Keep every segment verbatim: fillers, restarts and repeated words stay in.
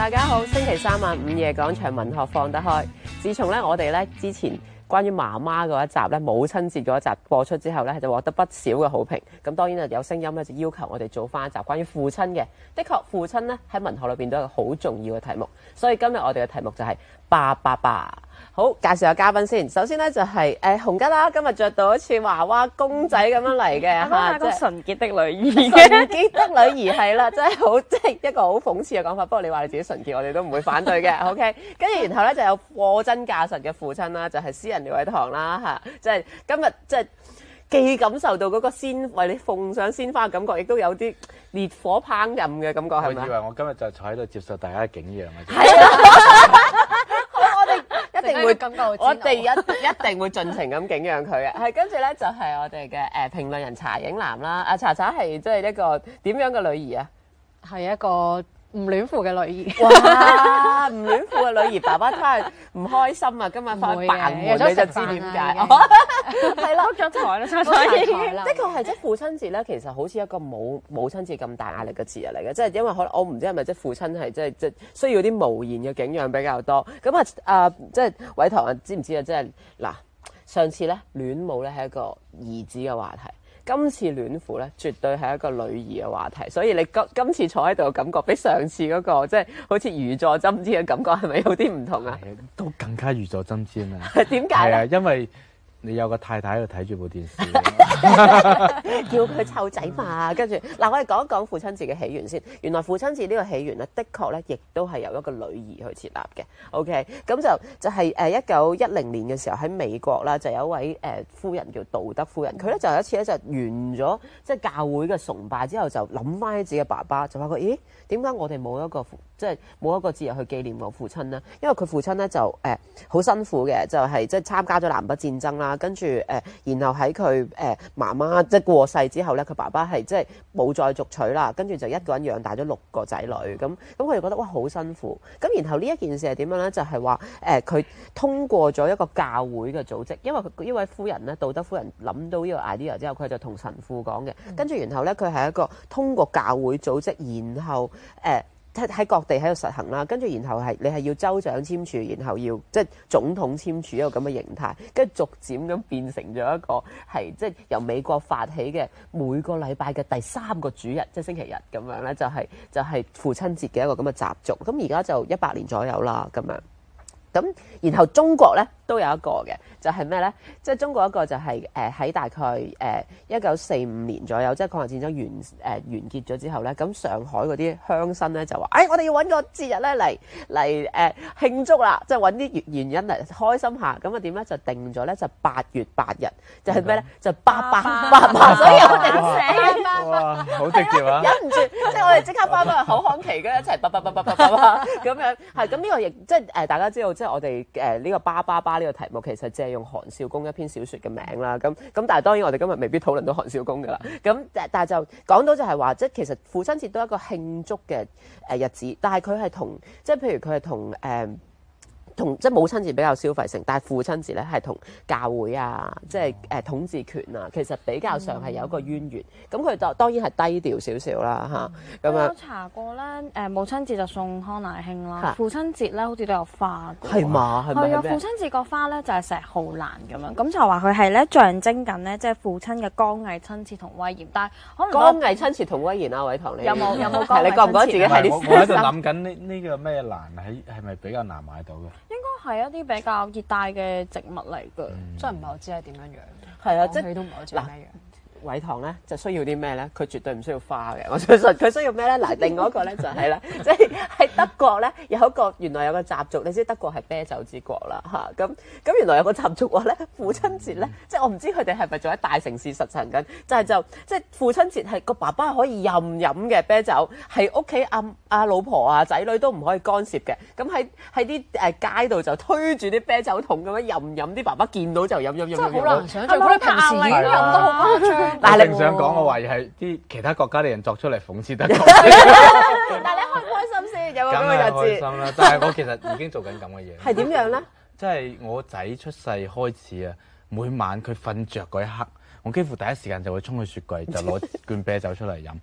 大家好，星期三晚午夜廣場文學放得開。自從咧我哋咧之前關於媽媽嗰一集咧母親節嗰一集播出之後咧，就獲得不少嘅好評。咁當然啊有聲音咧就要求我哋做翻一集關於父親嘅。的確父親咧喺文學裏邊都係個好重要嘅題目，所以今日我哋嘅題目就係爸爸爸。好，介紹下嘉賓先。首先咧就係、是、誒、呃、洪吉啦，今日着到好似娃娃公仔咁樣嚟嘅嚇， 一個純潔的女兒， 純潔的女兒係啦，真係好即係一個好諷刺嘅講法。不過你話你自己純潔，我哋都唔會反對嘅。OK， 跟住然後咧就有貨真價實嘅父親啦，就係、是、詩人廖偉棠啦嚇，即係今日即係既感受到嗰個鮮為你奉上鮮花嘅感覺，亦都有啲烈火烹飪嘅感覺，係咪？ 我以為我今日就坐喺度接受大家嘅景仰啊！ 係啊。一定會感覺， 我哋一一定會盡情咁景仰佢嘅。係跟住咧就係、是、我哋嘅誒評論人查影南啦。阿查查係即係一個點樣嘅女兒啊？ 係一個唔戀父嘅女兒。 哇！唔戀父嘅女兒，爸爸真係唔開心啊！今日翻去扮門你就知點解。係啦， 咗台啦，查查已經。 的確係即係父親節咧，其實好似一個冇母親節咁大壓力嘅節日嚟嘅，即係因為可能我唔知係咪即係父親係即係即係需要啲無言嘅景仰比較多。咁啊啊，即係偉棠啊，知唔知啊？即係嗱，上次咧戀母咧係一個兒子嘅話題。今次戀父咧，絕對係一個女兒嘅話題，所以你今今次坐喺度嘅感覺，比上次嗰、那個即係好似如坐針氈嘅感覺，係咪有啲唔同啊？ 都更加如坐針氈啊！ 點解咧？ 係啊，因為你有個太太喺度睇住部電視， 叫佢湊仔嘛。跟住嗱，我哋講一講父親節嘅起源先。原來父親節呢個起源咧，的確咧，亦都係由一個女兒去設立嘅。OK，咁就就係誒一九一零年嘅時候喺美國啦，就有一位誒、呃、夫人叫道德夫人。佢咧就有一次咧就完咗即係教會嘅崇拜之後，就諗翻起自己嘅爸爸，就發覺咦，點解我哋冇一個即係冇一個節日去紀念我父親呢？因為佢父親咧就誒好、呃、辛苦嘅，就係即係參加咗南北戰爭啦。跟住誒、呃，然後喺佢誒媽媽即係過世之後咧，佢爸爸係即係冇再續娶啦，跟住就一個人養大咗六個仔女，咁咁佢哋覺得哇好辛苦。咁然後呢一件事係點樣咧？就係話誒，佢、呃、通過咗一個教會嘅組織，因為佢呢位夫人咧，道德夫人諗到呢個 idea 之後，佢就同神父講嘅，跟住然後咧佢係一個通過教會組織，然後誒。呃喺各地喺度實行啦，跟住然後係你係要州長簽署，然後要即係總統簽署一個咁嘅形態，跟住逐漸咁變成咗一個係即係由美國發起嘅每個禮拜嘅第三個主日，即係星期日咁樣咧，就係、是、就係、是、父親節嘅一個咁嘅習俗。咁而家就一百年左右啦，咁樣。咁然後中國咧都有一個嘅，就係咩咧？即係中國一個就係誒喺大概誒一九四五年左右，即係抗日戰爭完誒、呃、完結咗之後咧，咁上海嗰啲鄉紳咧就話：誒、哎、我哋要揾個節日咧嚟嚟誒慶祝啦，即係揾啲原因嚟開心下。咁啊點咧就定咗咧就八月八日，就係咩咧？就八八八八，所以我哋寫哇，好直接啊！ 忍唔住，即係我哋即刻翻返去口腔期，跟住一齊八八八八八八咁樣。係咁呢個亦即係誒大家知道，即係我哋誒呢個爸爸爸呢個題目其實借用韓少功一篇小説嘅名啦。咁咁但係當然我哋今日未必討論到韓少功㗎啦。咁但係就講到就係話，即係其實父親節都係一個慶祝嘅誒日子，但係佢係同即係譬如佢係同誒。同即係母親節比較消費性，但係父親節咧係同教會啊，即係誒統治權啊，其實比較上係有一個淵源。咁佢就當然係低調少少啦嚇。咁樣我有查過咧，誒母親節就送康乃馨啦，父親節咧好似都有花嘅。 係嘛？係咪？ 係啊，父親節個花咧就係石浩蘭咁樣，咁就話佢係咧象徵緊咧，即係父親嘅剛毅、親切同威嚴。但係可能剛毅、親切同威嚴啊，偉棠你有冇有冇剛毅？ 你覺唔覺得自己係啲？ 我喺度諗緊呢呢個咩蘭喺係咪比較難買到嘅？ 應該係一啲比較熱帶嘅植物嚟㗎， 嗯、真係唔係好知係點樣樣。 係啊，即係都唔係好知係咩樣。 偉棠咧就需要啲咩咧？佢絕對唔需要花嘅。我相信佢需要咩咧？嗱，另外一個咧就係啦，即係喺德國咧有一個原來有個習俗，你知德國係啤酒之國啦嚇。咁咁原來有個習俗話咧，父親節咧，即係我唔知佢哋係咪仲喺大城市實行緊，就係就即係父親節係個爸爸可以任飲嘅啤酒，係屋企阿阿老婆啊仔女都唔可以干涉嘅。咁喺喺啲誒街度就推住啲啤酒桶咁樣任飲，啲爸爸見到就飲飲飲飲。 真係好難想像，佢哋平時已經飲得好誇張。 但係你唔想講，我懷疑係啲其他國家嘅人作出嚟諷刺德國。 但係你開唔開心先？有個咁嘅日子。 開心啦！但係我其實已經做緊咁嘅嘢。 係點樣咧？ 即係我仔出世開始啊，每晚佢瞓着嗰一刻，我幾乎第一時間就會衝去雪櫃就攞罐啤酒出嚟飲。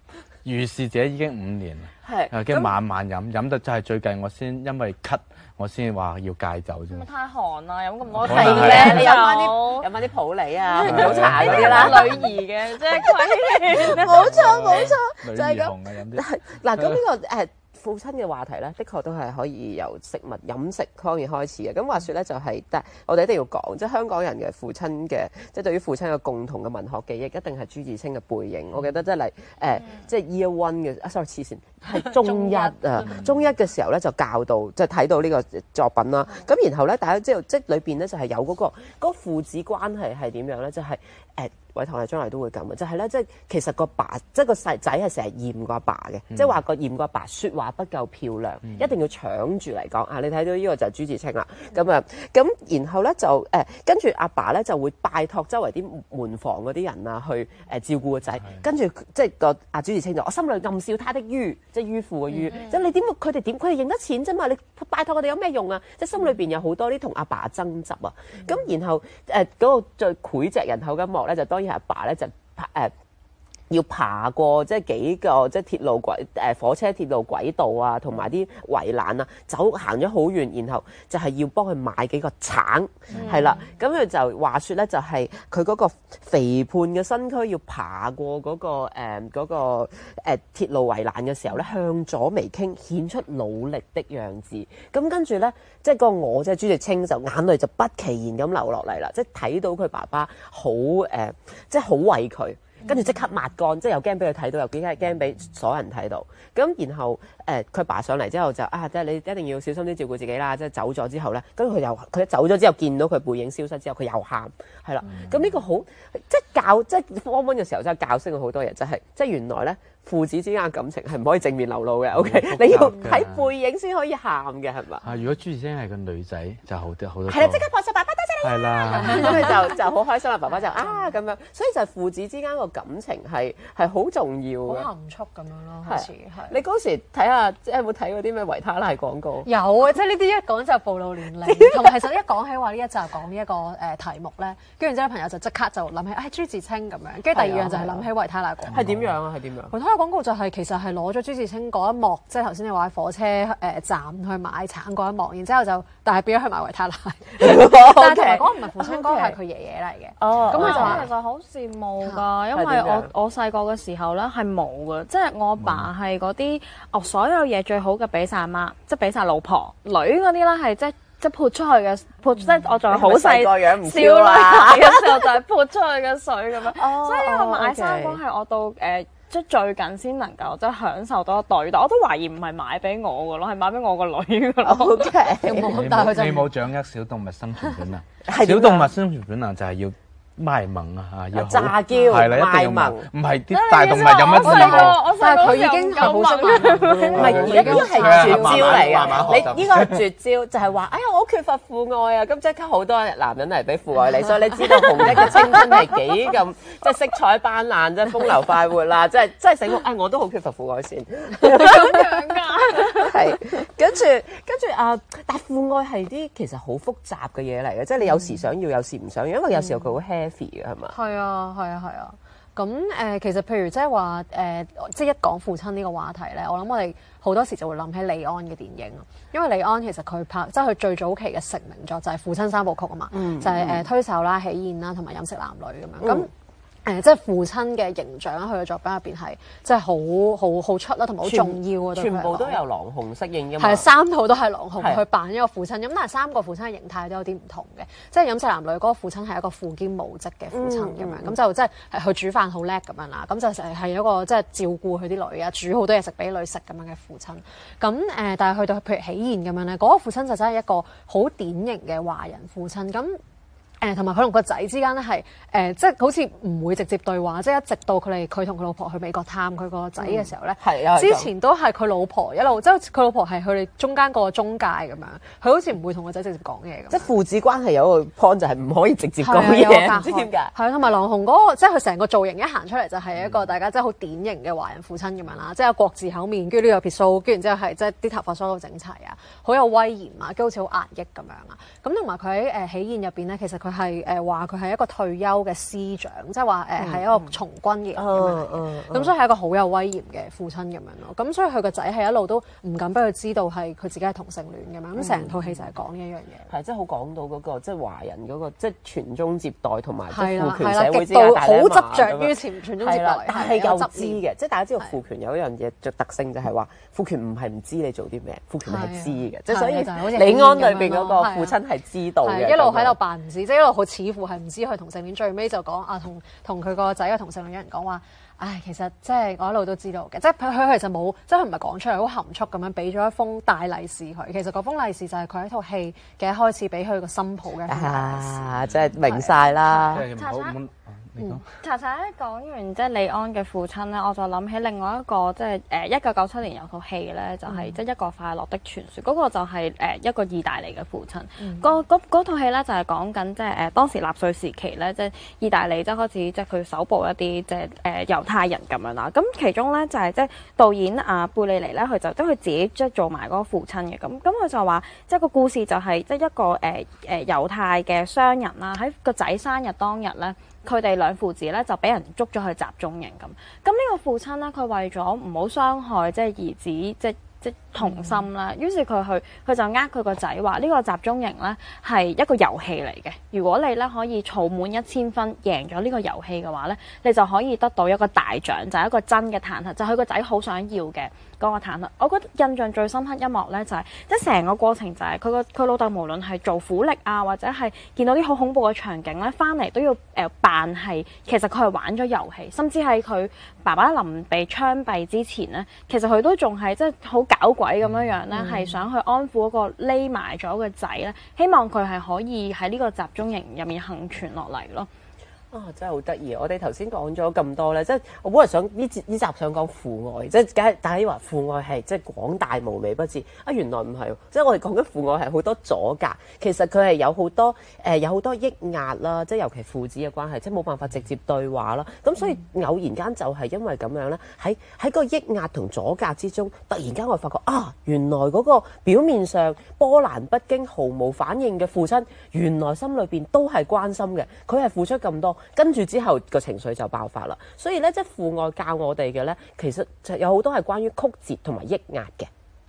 如是者已經五年啦。 係誒，跟慢慢飲，飲到就係最近我先因為咳，我先話要戒酒啫嘛。 太寒啦，飲咁多可能係咧，你飲翻啲飲翻啲普洱啊、紅棗茶嗰啲啦。 女兒嘅即係佢， 冇錯冇錯， 女就係咁。 兒紅啊，飲啲。 係嗱，咁呢個誒父親嘅話題咧，的確都係可以由食物飲食方面開始嘅。咁話說咧，就係、是，但係我哋一定要講，即係香港人嘅父親嘅，即係對於父親嘅共同嘅文學記憶，一定係朱自清嘅背影。我記得即係嚟誒，即係 year one 嘅，啊 sorry 黐線，係中一啊，中一嘅時候咧就教到，即係睇到呢個作品啦。咁然後咧，大家知道即係裏邊咧就係有嗰、那個嗰、那個父子關係係點樣咧？就係、是、誒。呃偉棠係將來都會咁嘅，就係、是、咧，即係其實個爸，即係個細仔係成日嫌個阿爸嘅，嗯、即係話個嫌個阿爸説話不夠漂亮，嗯、一定要搶住嚟講啊！你睇到呢個就係朱自清啦，咁啊、嗯，咁然後咧就誒、呃、跟住阿爸咧就會拜託周圍啲門房嗰啲人啊去誒、呃、照顧個仔，嗯、跟住即係個阿朱自清就我心裏暗笑他的迂，即係迂腐嘅迂，嗯、即係你點佢哋點佢哋認得錢啫嘛？你拜託我哋有咩用啊？即係心裏邊有好多啲同阿爸爭執啊！咁、嗯、然後誒嗰、呃那個最膾炙人口嘅一幕咧，就當然係阿爸咧就。誒、呃、要爬過即係幾個即係鐵路軌誒、呃、火車鐵路軌道啊，同埋啲圍欄啊，走行咗好遠，然後就係要幫佢買幾個橙，係啦、嗯，咁佢就話説咧，就係佢嗰個肥胖嘅身軀要爬過嗰、嗰個誒嗰、呃嗰個誒、呃、鐵路圍欄嘅時候咧，向左微傾，顯出努力的樣子。咁跟住咧，即係個我即係朱自清就眼淚就不其然咁流落嚟啦，即係睇到佢爸爸好誒、呃，即係好為佢。跟住即刻抹乾，即係又驚俾佢睇到，又幾係驚俾所有人睇到。咁然後誒，佢、呃、爸上嚟之後就啊，即係你一定要小心啲照顧自己啦。即係走咗之後咧，跟住佢又佢走咗之後，見到佢背影消失之後，佢又喊，係啦。咁呢、嗯、個好即係教，即係 form one 嘅時候真係教識佢好多嘢，就係、是、即係原來咧父子之間嘅感情係唔可以正面流露嘅。O、okay? K，、嗯、你要睇背影先可以喊嘅，係嘛？ 啊，如果朱自清係個女仔，就好啲好多。 係啦，即刻拍晒爸爸多謝你。係啦， 咁佢就就好開心啦。爸爸就啊咁樣，所以就係父子之間個感情係係好重要嘅。 好含蓄咁樣咯，好似係。 你嗰時睇下，即係有冇睇過啲咩維他奶廣告？ 有啊，即係呢啲一講就暴露年齡，同埋其實一講起話呢一集講呢一個誒題目咧，跟住之後朋友就即刻就諗起誒朱自清咁樣，跟住第二樣就係諗起維他奶廣告。 係點樣啊？係點樣？維他奶廣告就係其實係攞咗朱自清嗰一幕，即係頭先你話喺火車誒站去買橙嗰一幕，然之後就但係變咗去買維他奶，但係同埋嗰個唔係父親，嗰個係佢爺爺嚟嘅。哦， 咁佢就話其實好羨慕㗎，因為我我細個嘅時候咧係冇嘅，即係我阿爸係嗰啲哦所有嘢最好嘅俾晒阿媽，即係俾晒老婆女嗰啲咧係即係即係潑出去嘅潑，即係我仲係好細個樣唔少啦嘅時候就係潑出去嘅水咁樣，所以我買生果係我到誒。即係最近先能夠即係享受到對待，我都懷疑唔係買俾我嘅咯，係買俾我個女嘅咯。 O K， 但係佢就你冇掌握小動物生存本能，小動物生存本能就係要賣萌啊，要詐嬌， 係啦，一定要萌，唔係啲大動物有乜我細個，我細個佢已經係好識萌， 唔係而家呢個係絕招嚟嘅。你呢個係絕招，就係話，哎呀，我好缺乏父愛啊！咁即刻好多男人嚟俾父愛你，所以你知道紅的嘅青春係幾咁即係色彩斑斕，即係風流快活啦，即係即係醒目。哎，我都好缺乏父愛先。 咁樣㗎， 係跟住跟住啊！但係父愛係啲其實好複雜嘅嘢嚟嘅，即係你有時想要，有時唔想要，因為有時候佢好 heavy 嘅，係嘛？ 係啊，係啊，係啊。咁誒、呃，其實譬如即係話誒，即係一講父親呢個話題咧，我諗我哋好多時就會諗起李安嘅電影啊。因為李安其實佢拍即係佢最早期嘅成名作就係《父親三部曲》啊嘛，嗯、就係、是、誒、呃、推手啦、喜宴啦同埋飲食男女咁樣咁。嗯誒、呃，即係父親嘅形象喺佢嘅作品入邊係，即係好好好出啦，同埋好重要啊！ 全部都有郎雄適應㗎嘛。 係三套都係郎雄係去扮一個父親，咁但係三個父親嘅形態都有啲唔同嘅。即係飲食男女嗰個父親係一個父兼母職嘅父親咁、嗯、樣，咁、嗯、就即係係佢煮飯好叻咁樣啦。咁就成係一個即係照顧佢啲女啊，煮好多嘢食俾女食咁樣嘅父親。咁誒、呃，但係去到譬如喜宴咁樣咧，嗰、那個父親就真係一個好典型嘅華人父親咁。誒同埋佢同個仔之間咧係誒，即係好似唔會直接對話，即係一直到佢哋佢同佢老婆去美國探佢個仔嘅時候咧，係啊、嗯，之前都係佢老婆一路，即係佢老婆係佢哋中間個中介咁樣，佢好似唔會同個仔直接講嘢咁。即係父子關係有一個 point 就係唔可以直接講嘢，唔知點解。係同埋郎雄嗰個，即係佢成個造型一行出嚟就係一個大家即係好典型嘅華人父親咁樣啦，即係有國字口面，跟住呢個撇鬚，跟住然之後係即係啲頭髮梳到整齊啊，好有威嚴啊，跟住好似好壓抑咁樣啊。咁同埋佢喺誒喜宴入邊咧，其實佢係誒話佢係一個退休嘅師長，即係話誒係一個從軍嘅人咁樣，咁所以係一個好有威嚴嘅父親咁樣咯。咁所以佢個仔係一路都唔敢俾佢知道係佢自己係同性戀嘅嘛。咁成套戲就係講呢一樣嘢。 係即係好講到嗰個即係華人嗰個即係傳宗接代同埋係啦父權社會之極度好間大媽執着於咁樣傳傳宗接代， 但係又有執知嘅，即係大家知道父權有一樣嘢就特性就係話父權唔係唔知你做啲咩，父權係知嘅，即係所以李安裏邊嗰個父親係知道嘅， 一路喺度扮唔知，即係一路好似乎係唔知佢同性戀，最尾就講啊同同佢個仔嘅同性戀人講話，唉其實即係我一路都知道嘅，即係佢佢其實冇，即係佢唔係講出嚟，好含蓄咁樣俾咗一封大利是佢，其實嗰封利是就係佢喺套戲嘅一開始俾佢個新抱嘅。 啊，即係明晒啦。 嗯，查查咧講完即係李安嘅父親咧，我就諗起另外一個即係誒一九九七年有套戲咧，就係即係一個快樂的傳說，嗰、那個就係誒一個意大利嘅父親。嗰嗰套戲咧就係講緊即係誒當時納粹時期咧，即係意大利即係開始即係佢搜捕一啲即係誒猶太人咁樣啦。咁其中咧就係即係導演阿貝利尼咧，佢就即係佢自己即係做埋嗰個父親嘅咁。咁佢就話即係個故事就係即係一個誒誒、呃、猶太嘅商人啦，喺個仔生日當日咧。佢哋兩父子咧就俾人捉咗去集中營咁，咁呢個父親咧佢為咗唔好傷害即係兒子即即童心啦，於是佢去佢就呃佢個仔話呢個集中營咧係一個遊戲嚟嘅，如果你咧可以儲滿一千分贏咗呢個遊戲嘅話咧，你就可以得到一個大獎，就係、是、一個真嘅坦克，就係佢個仔好想要嘅嗰個坦克。我覺得印象最深刻一幕咧就係、是、即係成個過程就係佢個佢老豆無論係做苦力啊，或者係見到啲好恐怖嘅場景咧，翻嚟都要誒、呃、扮係其實佢係玩咗遊戲，甚至係佢爸爸臨被槍斃之前咧，其實佢都仲係即係好搞鬼咁樣樣咧，係、嗯、想去安撫嗰個匿埋咗嘅仔咧，希望佢係可以喺呢個集中營入面幸存落嚟咯。 啊，真係好得意！我哋頭先講咗咁多咧，即係我本來想呢節呢集想講父愛，即係梗係大家話父愛係即係廣大無微不至啊，原來唔係喎，即係我哋講緊父愛係好多阻隔，其實佢係有好多誒、呃、有好多抑壓啦，即係尤其父子嘅關係，即係冇辦法直接對話啦。咁所以偶然間就係因為咁樣咧，喺喺個抑壓同阻隔之中，突然間我發覺啊，原來嗰個表面上波瀾不驚、毫無反應嘅父親，原來心裏邊都係關心嘅，佢係付出咁多。跟住之後個情緒就爆發啦，所以咧即係父愛教我哋嘅咧，其實就有好多係關於曲折同埋抑壓嘅。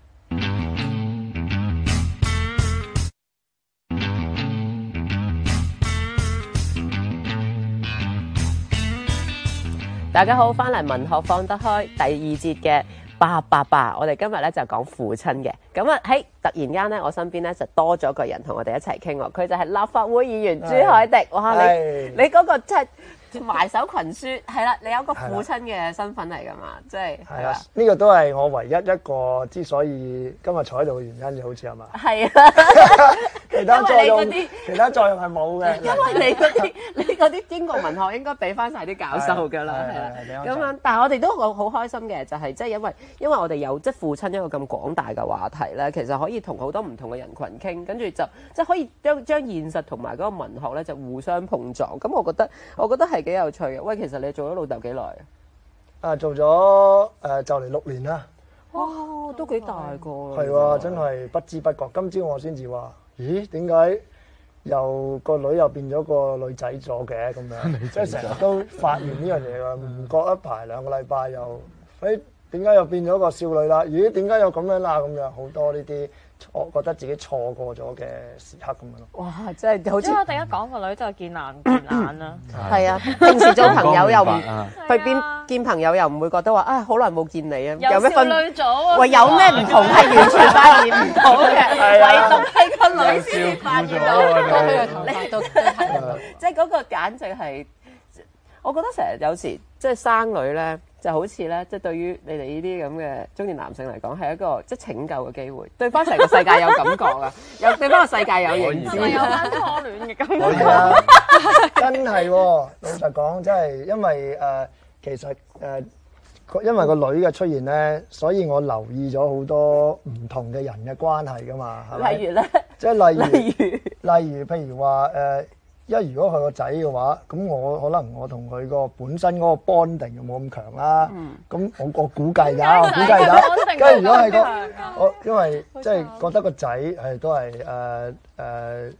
大家好，翻嚟文學放得開第二節嘅爸爸爸，我哋今日咧就講父親嘅。咁啊喺突然間咧，我身邊咧就多咗個人同我哋一齊傾喎，佢就係立法會議員朱凱廸。哇，你你嗰個即係埋首群書，係啦，你有個父親嘅身份嚟㗎嘛，即係係啊，呢個都係我唯一一個之所以今日坐喺度嘅原因，好似係嘛？ 係啊， 其他作用， 啲其他作用係冇嘅。 因為你嗰啲你嗰啲英國文學應該俾翻晒啲教授㗎啦，係啦。咁樣，但係我哋都好好開心嘅，就係即係因為因為我哋有即係父親一個咁廣大嘅話題咧，其實可以同好多唔同嘅人群傾，跟住就即係可以將將現實同埋嗰個文學咧就互相碰撞。咁我覺得我覺得係幾有趣嘅。喂，其實你做咗老豆幾耐啊？ 啊，做咗誒就嚟六年啦。 哇，都幾大個。 係喎，真係不知不覺。今朝我先至話，咦，點解又個女又變咗個女仔咗嘅咁樣？即係成日都發現呢樣嘢㗎，唔覺一排兩個禮拜又，誒點解又變咗個少女啦？咦，點解又咁樣啦？咁樣好多呢啲。我覺得自己錯過咗嘅時刻咁樣咯。 哇！真係好似因為我第一講個女就見難見眼啦。 係啊，平時做朋友又唔去邊啊見朋友又唔會覺得話啊好耐冇見你啊， 有咩分？ 少女咗啊！ 喂，有咩唔同係完全發現唔到嘅，唯獨係個女先至發現到。 佢嘅頭髮都都睇到， 即係嗰個簡直係，我覺得成日有時即係生女咧。就好似咧，即係對於你哋呢啲咁嘅中年男性嚟講，係一個即係拯救嘅機會，對翻成個世界有感覺啊，有對翻個世界有認知， 有翻初戀嘅感覺。 係啊，真係喎！老實講，真係因為誒、呃，其實誒、呃，因為個女嘅出現咧，所以我留意咗好多唔同嘅人嘅關係噶嘛，係咪？ 例如咧， 即係例如， 例如， 例如譬如話誒。呃因為如果佢個仔嘅話，咁我可能我同佢個本身嗰個 bonding 又冇咁強啦。咁、嗯、我我估計㗎，我估計㗎。跟住如果係個我，因為即係覺得個仔係都係誒誒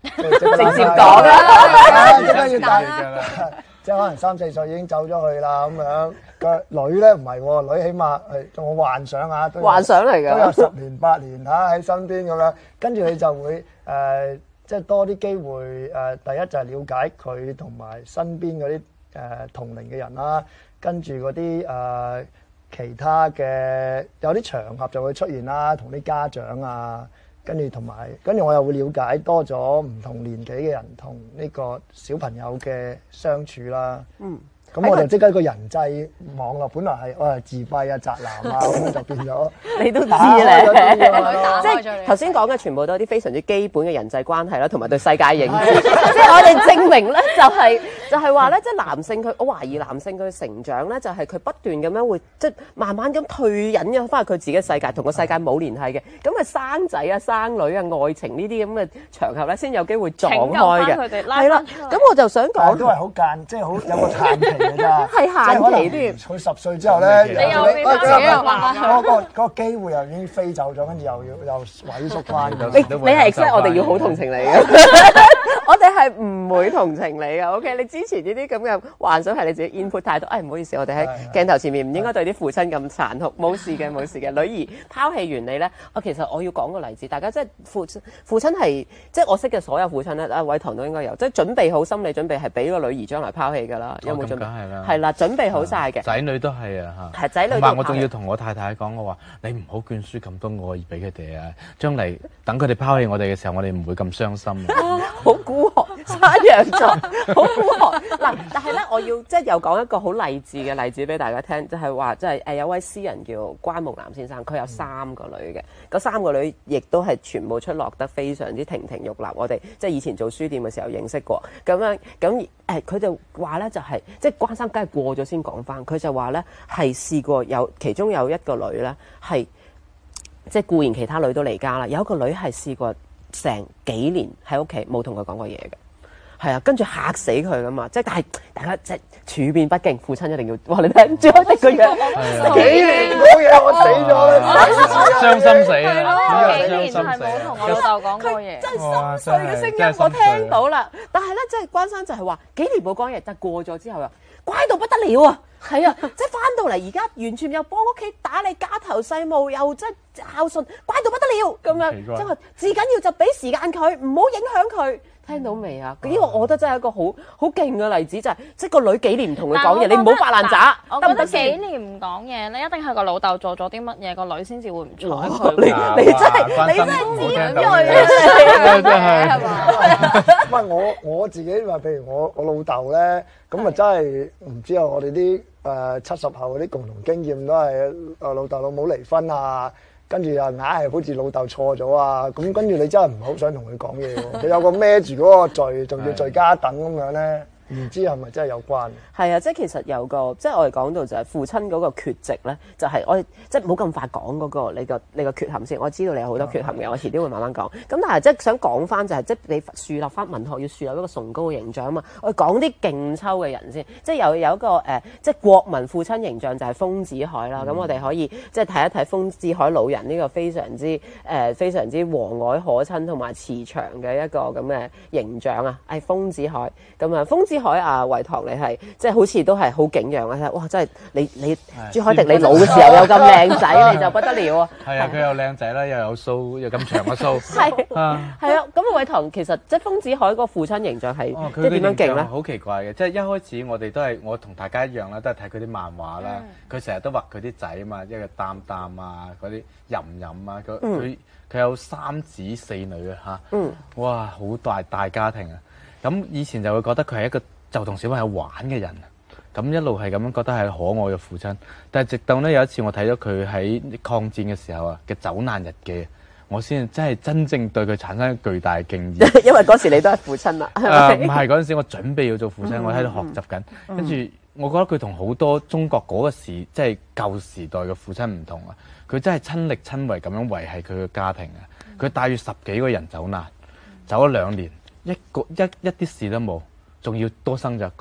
即係即刻直接講啦， 即刻要大，即係可能三四歲已經走咗去啦咁樣。個女咧唔係喎，女起碼係我幻想下，都有幻想嚟㗎， 都有十年八年嚇喺身邊咁樣，跟住你就會誒，即係多啲機會誒。第一就係了解佢同埋身邊嗰啲誒同齡嘅人啦，跟住嗰啲誒其他嘅有啲場合就會出現啦，同啲家長啊。跟住同埋，跟住我又會了解多咗唔同年紀嘅人同呢個小朋友嘅相處啦。嗯，咁我就即刻個人際網絡，本來係我係自閉啊、宅男啊，咁就變咗你都知咧。即係頭先講嘅全部都係啲非常之基本嘅人際關係啦，同埋對世界認知。即係我哋證明咧，就係就係話咧，即係男性佢，我懷疑男性佢成長咧，就係佢不斷咁樣會即係慢慢咁退隱咗翻去佢自己嘅世界，同個世界冇聯繫嘅。咁佢生仔啊、生女啊、愛情呢啲咁嘅場合咧，先有機會撞開嘅。係啦，咁我就想講都係好間，即係好有個限期嘅咋。 係限期啲。 佢十歲之後咧， 你又變翻自己又慢慢嗰個嗰個機會又已經飛走咗，跟住又要又萎縮翻。 你你係 expect 我哋要好同情你嘅，我哋係唔會同情你嘅。OK，你之前呢啲咁嘅幻想係你自己 input 太多。哎，唔好意思，我哋喺鏡頭前面唔應該對啲父親咁殘酷。冇事嘅，冇事嘅。女兒拋棄完你咧，我其實我要講個例子，大家即係父父親係即係我識嘅所有父親咧，阿偉棠都應該有，即係準備好心理準備係俾個女兒將來拋棄㗎啦。有冇準備？ 係啦， 係啦，準備好晒嘅。 仔女都係啊嚇， 係仔女都。 同埋我仲要同我太太講，我話你唔好灌輸咁多愛俾佢哋啊，將嚟等佢哋拋棄我哋嘅時候，我哋唔會咁傷心。 好孤寒，山羊座，好孤寒。嗱，但係咧，我要即係又講一個好勵志嘅例子俾大家聽，就係話即係誒有位詩人叫關牧南先生，佢有三個女嘅，嗰三個女亦都係全部出落得非常之亭亭玉立。我哋即係以前做書店嘅時候認識過，咁樣咁誒，佢就話咧就係、是、即係關生，梗係過咗先講翻。佢就話咧係試過有其中有一個女咧係即係固然其他女都離家啦，有一個女係試過成幾年喺屋企冇同佢講過嘢嘅。係啊，跟住嚇死佢噶嘛，即係但係大家即係處變不驚，父親一定要哇！你聽住開的個樣， 幾年冇嘢，我死咗啦， 傷心死啦！ 幾年係冇同我老豆講過嘢， 真係心碎嘅聲音我聽到啦。但係咧，即係關生就係話幾年冇講嘢，但係過咗之後又乖到不得了啊！係啊，即係翻到嚟而家完全又幫屋企打理家頭細務，又即係孝順，乖到不得了咁樣。即係話至緊要就俾時間佢，唔好影響佢。聽到未啊？呢個我覺得真係一個好好勁嘅例子，就係即係個女幾年唔同佢講嘢，你唔好發爛渣，得唔得先？ 幾年唔講嘢咧，一定係個老豆做咗啲乜嘢，個女先至會唔睬佢。 你你真係你真係尖鋭啊！ 真係係嘛？ 唔係我我自己話，譬如我我老豆咧，咁啊真係唔知啊！我哋啲誒七十後嗰啲共同經驗都係誒老豆老母離婚啊。跟住又硬係好似老豆錯咗啊！咁跟住你真係唔好想同佢講嘢喎。佢有個孭住嗰個罪，仲要罪加等咁樣咧，唔知係咪真係有關？ 係啊，即係其實有個即係我哋講到就係父親嗰個缺席咧，就係、是、我哋即係唔好咁快講嗰個你個你個缺陷先。我知道你有好多缺陷嘅，我遲啲會慢慢講。咁但係即係想講翻就係、是、即係你樹立翻文學要樹立一個崇高嘅形象啊嘛。我哋講啲勁抽嘅人先，即係有有一個誒、呃，即係國民父親形象就係豐子愷啦。咁、嗯、我哋可以即係睇一睇豐子愷老人呢個非常之誒、呃、非常之和藹可親同埋慈祥嘅一個咁嘅形象啊。係豐子愷咁啊，豐子愷啊，維棠你係即係好似都係好景仰啊！哇，真係你你朱凱廸你老嘅時候有咁靚仔，你就不得了啊！ 係啊，佢又靚仔啦，又有鬚，又咁長嘅鬚。 係啊，係啊。咁維棠其實即係豐子愷嗰個父親形象係即係點樣勁咧？ 好奇怪嘅，即係一開始我哋都係我同大家一樣啦，都係睇佢啲漫畫啦。佢成日都畫佢啲仔啊嘛，一個擔擔啊，嗰啲吟吟啊，佢佢佢有三子四女啊嚇。嗯。哇，好大大家庭啊！咁以前就會覺得佢係一個就同小朋友玩嘅人，咁一路係咁樣覺得係可愛嘅父親。但係直到呢有一次我睇咗佢喺抗戰嘅時候啊嘅走難日記，我先真係真正對佢產生巨大嘅敬意。 因為嗰時你都係父親啦。誒唔係嗰陣時，我準備要做父親，嗯、我喺度學習緊。跟住、嗯、我覺得佢同好多中國嗰個時即係舊時代嘅父親唔同啊！佢真係親力親為咁樣維係佢嘅家庭啊！佢帶住十幾個人走難，走咗兩年。一個一一啲事都冇，仲要多生咗一個，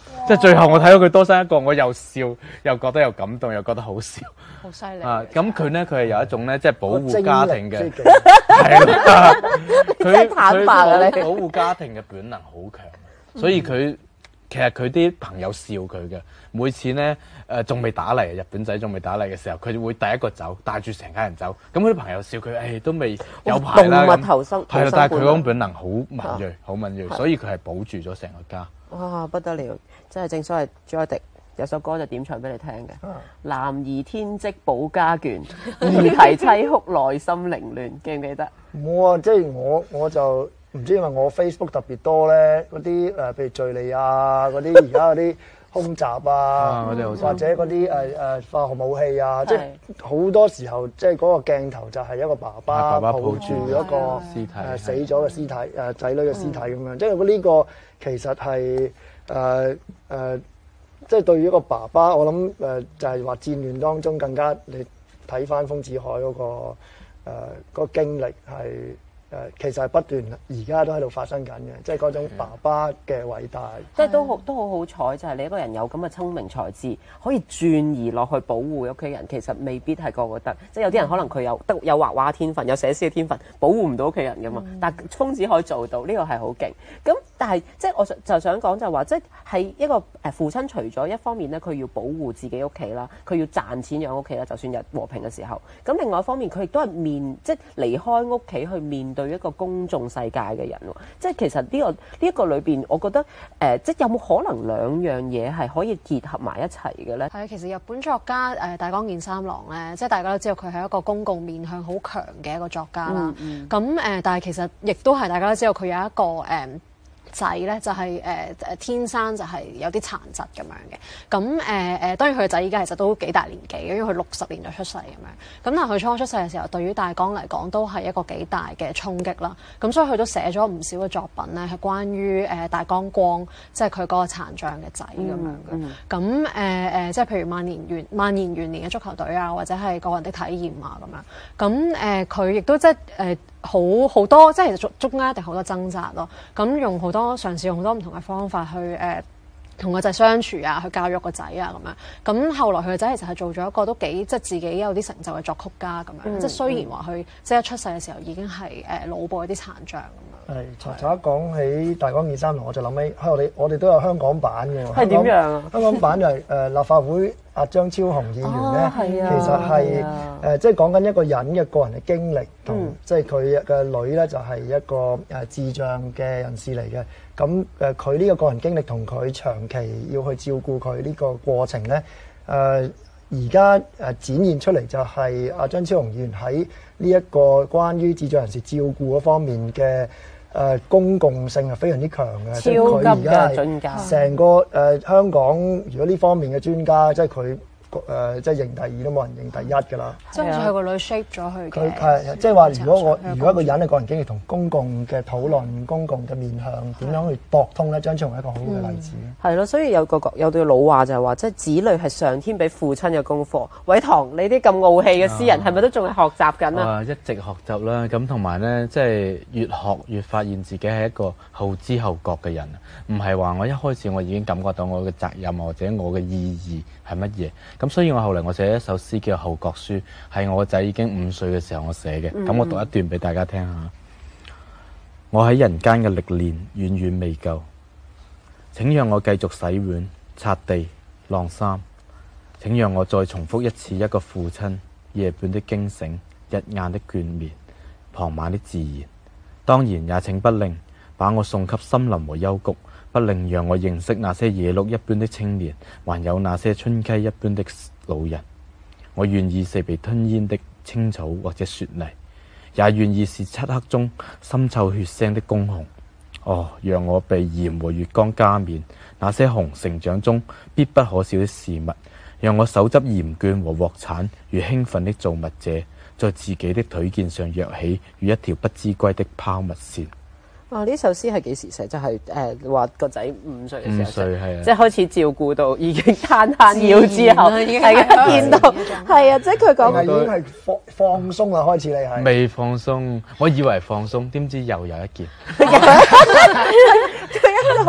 即係最後我睇到佢多生一個，我又笑又覺得又感動，又覺得好笑。 好犀利啊！咁佢咧，佢係有一種咧，即係保護精家庭嘅， 力積極係啦。 真係坦白啊你佢保護家庭嘅本能好強，所以佢其實佢啲朋友笑佢嘅。每次咧誒仲未打嚟，日本仔仲未打嚟嘅時候，佢會第一個走，帶住成家人走。咁佢啲朋友笑佢，誒都未有排啦。 動物投生係啦，但係佢嗰種本能能好敏鋭，好敏鋭，所以佢係保住咗成個家。 哇，不得了！真係正所謂朱凱廸有首歌就點唱俾你聽嘅，男兒天職保家眷，兒啼凄哭內心凌亂，記唔記得？ 冇啊，即係我我就唔知，因為我 Facebook 特別多咧，嗰啲誒譬如敍利亞嗰啲而家嗰啲空襲啊，或者嗰啲誒誒化學武器啊，即係好多時候即係嗰個鏡頭就係一個爸爸抱住一個屍體誒死咗嘅屍體誒仔女嘅屍體咁樣，即係呢個其實係誒誒。即係對於一個爸爸，我諗誒、呃、就係、是、話戰亂當中更加你睇翻豐子愷嗰、那個誒嗰、呃那個經歷係誒、呃、其實係不斷而家都喺度發生緊嘅，即係嗰種爸爸嘅偉大。 即係都好都好好彩，就係、是、你一個人有咁嘅聰明才智，可以轉移落去保護屋企人。其實未必係個個得，即係有啲人可能佢有得有畫畫天分，有寫詩嘅天分，保護唔到屋企人噶嘛。嗯、但係豐子愷做到，呢、這個係好勁。咁但係即係我就就想講就話，即係一個誒父親，除咗一方面咧，佢要保護自己屋企啦，佢要賺錢養屋企啦，就算日和平嘅時候。咁另外一方面，佢亦都係面即係離開屋企去面對一個公眾世界嘅人喎。即係其實呢、這個呢一、這個裏邊，我覺得誒、呃，即係有冇可能兩樣嘢係可以結合埋一齊嘅咧？ 係啊，其實日本作家誒、呃、大江健三郎咧，即係大家都知道佢係一個公共面向好強嘅一個作家啦。咁誒、嗯嗯呃，但係其實亦都係大家都知道佢有一個誒。呃仔咧就係誒誒天生就係有啲殘疾咁樣嘅，咁誒誒當然佢個仔依家其實都幾大年紀嘅，因為佢六十年就出世咁樣，咁但係佢初出世嘅時候，對於大江嚟講都係一個幾大嘅衝擊啦，咁所以佢都寫咗唔少嘅作品咧，係關於誒大江光，即係佢嗰個殘障嘅仔咁樣嘅，咁誒誒即係譬如萬年元萬年元年嘅足球隊啊，或者係個人的體驗啊咁樣，咁誒佢亦都即係誒。呃好好多，即係其實中中間一定好多掙扎咯。咁用好多嘗試用好多唔同嘅方法去誒同個仔相處啊，去教育個仔啊咁樣。咁後來佢個仔其實係做咗一個都幾即係自己有啲成就嘅作曲家咁樣。嗯、即係雖然話佢即係一出世嘅時候已經係誒腦部有啲殘障咁樣。 係，查查一講起大江健三郎，我就諗起，喺我哋我哋都有香港版嘅喎。 係點樣啊？ 香港版就係誒立法會阿張超雄議員咧， 啊、其實係誒即係講緊一個人嘅個人嘅經歷，同、嗯、即係佢嘅女咧就係一個誒智障嘅人士嚟嘅。咁誒佢呢個個人經歷同佢長期要去照顧佢呢個過程咧，誒而家誒展現出嚟就係阿張超雄議員喺呢一個關於智障人士照顧嗰方面嘅。誒、呃、公共性係非常之強嘅，即係佢而家係成個誒、呃、香港，如果呢方面嘅專家，即係佢誒即係認第二都冇人認第一㗎啦。 即係好似佢個女 shape 咗佢嘅。 佢係即係話，如果我如果一個人嘅個人經歷同公共嘅討論、公共嘅面向點樣去駁通咧，張超雄係一個好嘅例子。 係咯、嗯，所以有個有句老話就係話，即係子女係上天俾父親嘅功課。偉棠，你啲咁傲氣嘅詩人，係咪、啊、都仲係學習緊啊？ 啊，一直學習啦，咁同埋咧，即係越學越發現自己係一個後知後覺嘅人，唔係話我一開始我已經感覺到我嘅責任或者我嘅意義係乜嘢。咁所以我後嚟我寫一首詩叫《後覺書》，係我個仔已經五歲嘅時候我寫嘅。咁、嗯、我讀一段俾大家聽下。我喺人間嘅歷練遠遠未夠，請讓我繼續洗碗、擦地、晾衫。請讓我再重複一次一個父親夜半的驚醒、日晏的倦眠、傍晚的自然。當然也請不令把我送給森林和幽谷，不令讓我認識那些野鹿一般的青年，還有那些春溪一般的老人。我願意是被吞咽的青草或者雪泥，也願意是漆黑中深臭血腥的公熊。哦，讓我被鹽和月光加冕，那些熊成長中必不可少的事物。讓我手執鹽券和鑊鏟，如興奮的造物者，在自己的腿肩上躍起，如一條不知歸的拋物線。 啊！呢首詩係幾時寫？就係誒話個仔五歲嘅時候寫， 即係開始照顧到已經攤攤腰之後，係嘅見到係啊！即係佢講已經係放放鬆啦，開始你係未放鬆？我以為放鬆，點知又有一件。 佢一路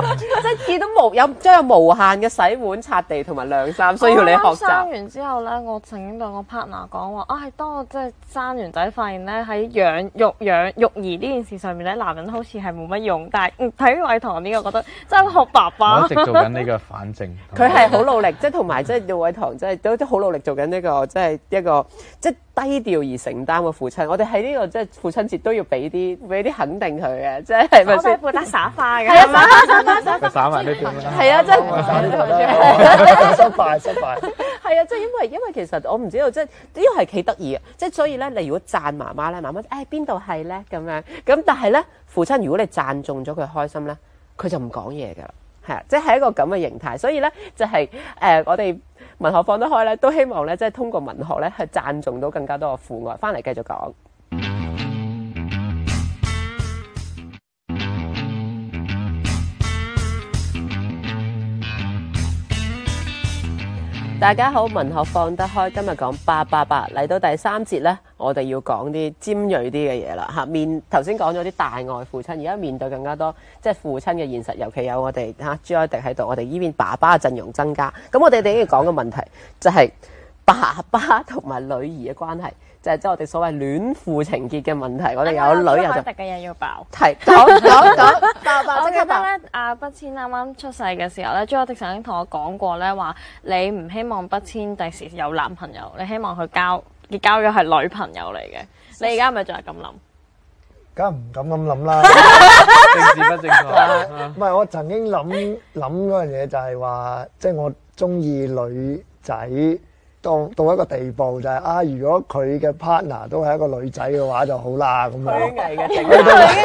即係見到無有將有無限嘅洗碗、擦地同埋晾衫需要你學習。 生完之後咧，我曾經對我 partner 講話，啊係當我即係生完仔，發現咧喺養育養育兒呢件事上面咧，男人好似係冇乜用，但係嗯睇偉棠呢個覺得真係學爸爸。 我一直做緊呢個反證。 佢係好努力，即係同埋即係廖偉棠，即係都都好努力做緊呢個即係一個即係低調而承擔嘅父親。我哋喺呢個即係父親節都要俾啲俾啲肯定佢嘅，即係係咪先？ 我哋負責耍花嘅。 係啊，耍花耍花耍花。 佢耍埋呢邊啦。 係啊，真係失敗失敗。 係啊，即係因為因為其實我唔知道，即係呢個係幾得意嘅，即係所以咧，你如果讚媽媽咧，媽媽誒邊度係咧咁樣，咁但係咧父親如果你讚中咗佢開心咧，佢就唔講嘢㗎啦，係啊，即係一個咁嘅形態，所以咧就係、是、誒、呃、我哋文學放得開咧，都希望咧即係通過文學咧去讚中到更加多嘅父愛，翻嚟繼續講。大家好，文學放得開，今日講八八八，嚟到第三節呢，我哋要講啲尖鋭啲嘅嘢啦嚇。面頭先講咗啲大愛父親，而家面對更加多即係父親嘅現實，尤其有我哋嚇朱凱廸喺度，我哋呢邊爸爸嘅陣容增加。咁我哋第一要講嘅問題就係爸爸同埋女兒嘅關係，就係即係我哋所謂戀父情結嘅問題。我哋有女又就朱凱廸嘅嘢要爆。 係講講講爆爆， 我記得即刻爆。 咧，阿北千啱啱出世嘅時候咧，朱凱廸曾經同我講過咧，話你唔希望北千第時有男朋友，你希望佢交結交咗係女朋友嚟嘅。你而家係咪仲係咁諗？ 梗係唔敢咁諗啦。 政治不正確。 唔係，我曾經諗諗嗰樣嘢就係話，即係我中意女仔到到一個地步，就係啊，如果佢嘅 partner 都係一個女仔嘅話就好啦咁樣。 虛偽嘅情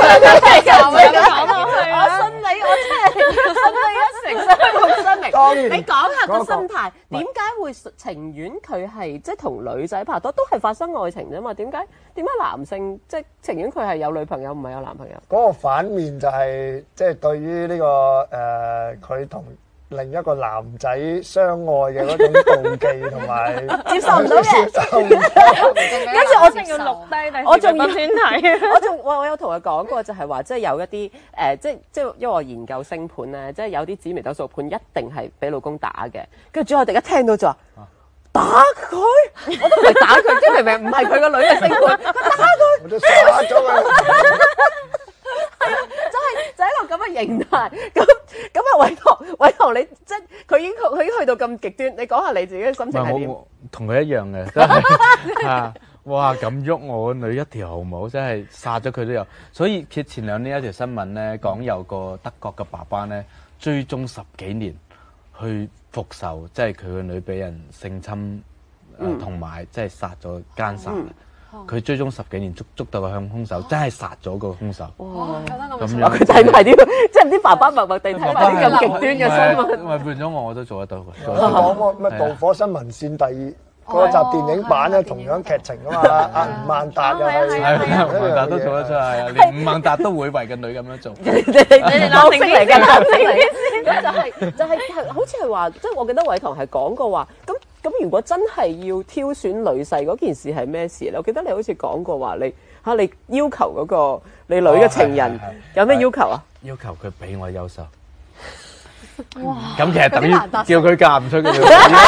我信你，我真係信你一成，真係好真明。 當然你講下個嗰個心態，點解會情願佢係即係同女仔拍拖，都係發生愛情啫嘛？點解點解男性即係情願佢係有女朋友，唔係有男朋友？ 嗰個反面就係即係對於呢個誒佢同另一個男仔相愛嘅嗰種妒忌同埋接受唔到嘅。 接受唔到。 跟住我一定要錄低，第時我仲要先睇。 我仲我我有同佢講過，就係話即係有一啲誒、呃，即係即係因為我研究星盤咧，即係有啲紫微斗數盤一定係俾老公打嘅。跟住朱凱廸一聽到就話打佢，我都唔係打佢，即係明明唔係佢個女嘅星盤，佢打佢， 我都殺咗佢。 係啊，就係就係一個咁嘅形態。咁咁啊，偉棠偉棠，你即係佢已經佢已經去到咁極端，你講下你自己嘅心情係點？ 我同佢一樣嘅，真係啊！哇咁喐我女一條毫毛，真係殺咗佢都有。所以佢前兩年一條新聞咧，講有個德國嘅爸爸咧，追蹤十幾年去復仇，即係佢個女俾人性侵，同埋即係殺咗奸殺。佢追蹤十幾年，捉捉到個向兇手，真係殺咗個兇手。 哇！ 咁佢樣睇埋啲，即係啲爸爸默默地睇埋啲咁極端嘅新聞。 因為變咗我，我都做得到嘅。做得到講個咩《導火新聞線》第二嗰集電影版咧，同樣劇情啊嘛，阿吳孟達又係係啊，吳孟達都做得出嚟啊！連吳孟達都會為個女咁樣做。 你哋角色嚟嘅，角色嚟嘅。咁就係就係係，好似係話，即係我記得偉棠係講過話，咁咁如果真係要挑選女婿嗰件事係咩事咧？我記得你好似講過話，你嚇你要求嗰個你女嘅情人有咩要求啊？ 要求佢比我優秀。哇！咁其實等於叫佢嫁唔出嘅啫。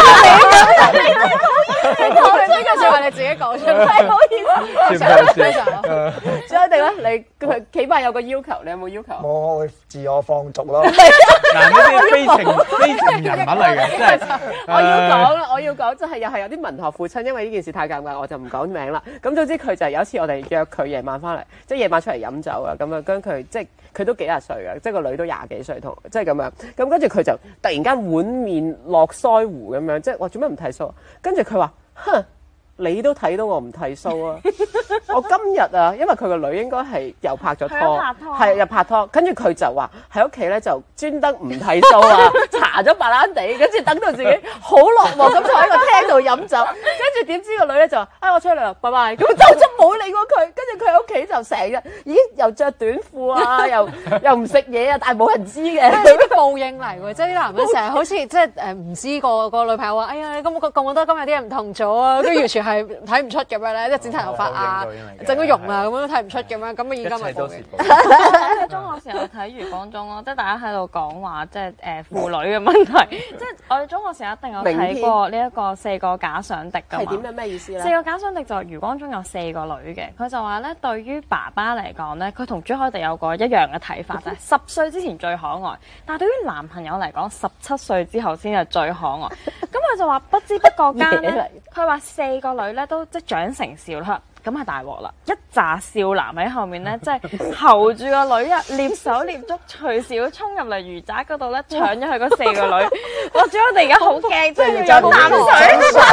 你講呢個説話你自己講出嚟， 係好意思。 非常朱凱廸咧，你佢起碼有個要求，你有冇要求？ 冇，我會自我放逐咯。 嗱，呢啲非情非情人物嚟嘅，真係。 我要講啦，我要講，即係又係有啲文學父親，因為呢件事太尷尬，我就唔講名啦。咁總之佢就係有一次我哋約佢夜晚翻嚟，即係夜晚出嚟飲酒啊，咁啊跟佢即係佢都幾廿歲嘅，即係個女都廿幾歲同，即係咁樣。咁跟住佢就突然間滿面落腮胡咁樣，即係話做咩唔剃鬚？跟住佢話：哼！你都睇到我唔剃鬚啊！我今日啊，因為佢個女應該係又拍咗拖，係又拍拖，跟住佢就話喺屋企咧就專登唔剃鬚啊，搽咗白蘭地，跟住等到自己好落寞咁坐喺個廳度飲酒，跟住點知個女咧就話：哎，我出嚟啦，拜拜！咁就就冇理過佢，跟住佢喺屋企就成日已經又着短褲啊，又又唔食嘢啊，但係冇人知嘅。 係啲報應嚟喎，即係啲男人成日好似即係誒唔知個個女朋友話：哎呀，你咁咁我覺得今日啲嘢唔同咗啊，跟住完全係睇唔出咁樣咧，即係剪頭髮啊、整咗容啊咁樣都睇唔出咁樣，咁嘅現今咪報應。 中學嗰時候睇余光中咯，即係大家喺度講話，即係誒婦女嘅問題。即係我哋中學時候一定有睇過呢一個四個假想敵㗎嘛。 係點樣咩意思咧？ 四個假想敵就係余光中有四個女嘅，佢就話咧對於爸爸嚟講咧，佢同朱凱廸有個一樣嘅睇法，就係十歲之前最可愛，但係對於男朋友嚟講，十七歲之後先係最可愛。咁佢就話不知不覺間咧，佢話四個女咧都即係長成少女。咁係大鑊啦！一紮少男喺後面咧，即係候住個女啊，躡手躡足，隨時要衝入嚟魚宅嗰度咧，搶咗佢嗰四個女。哇！主要我哋而家好驚，即係要有淡水。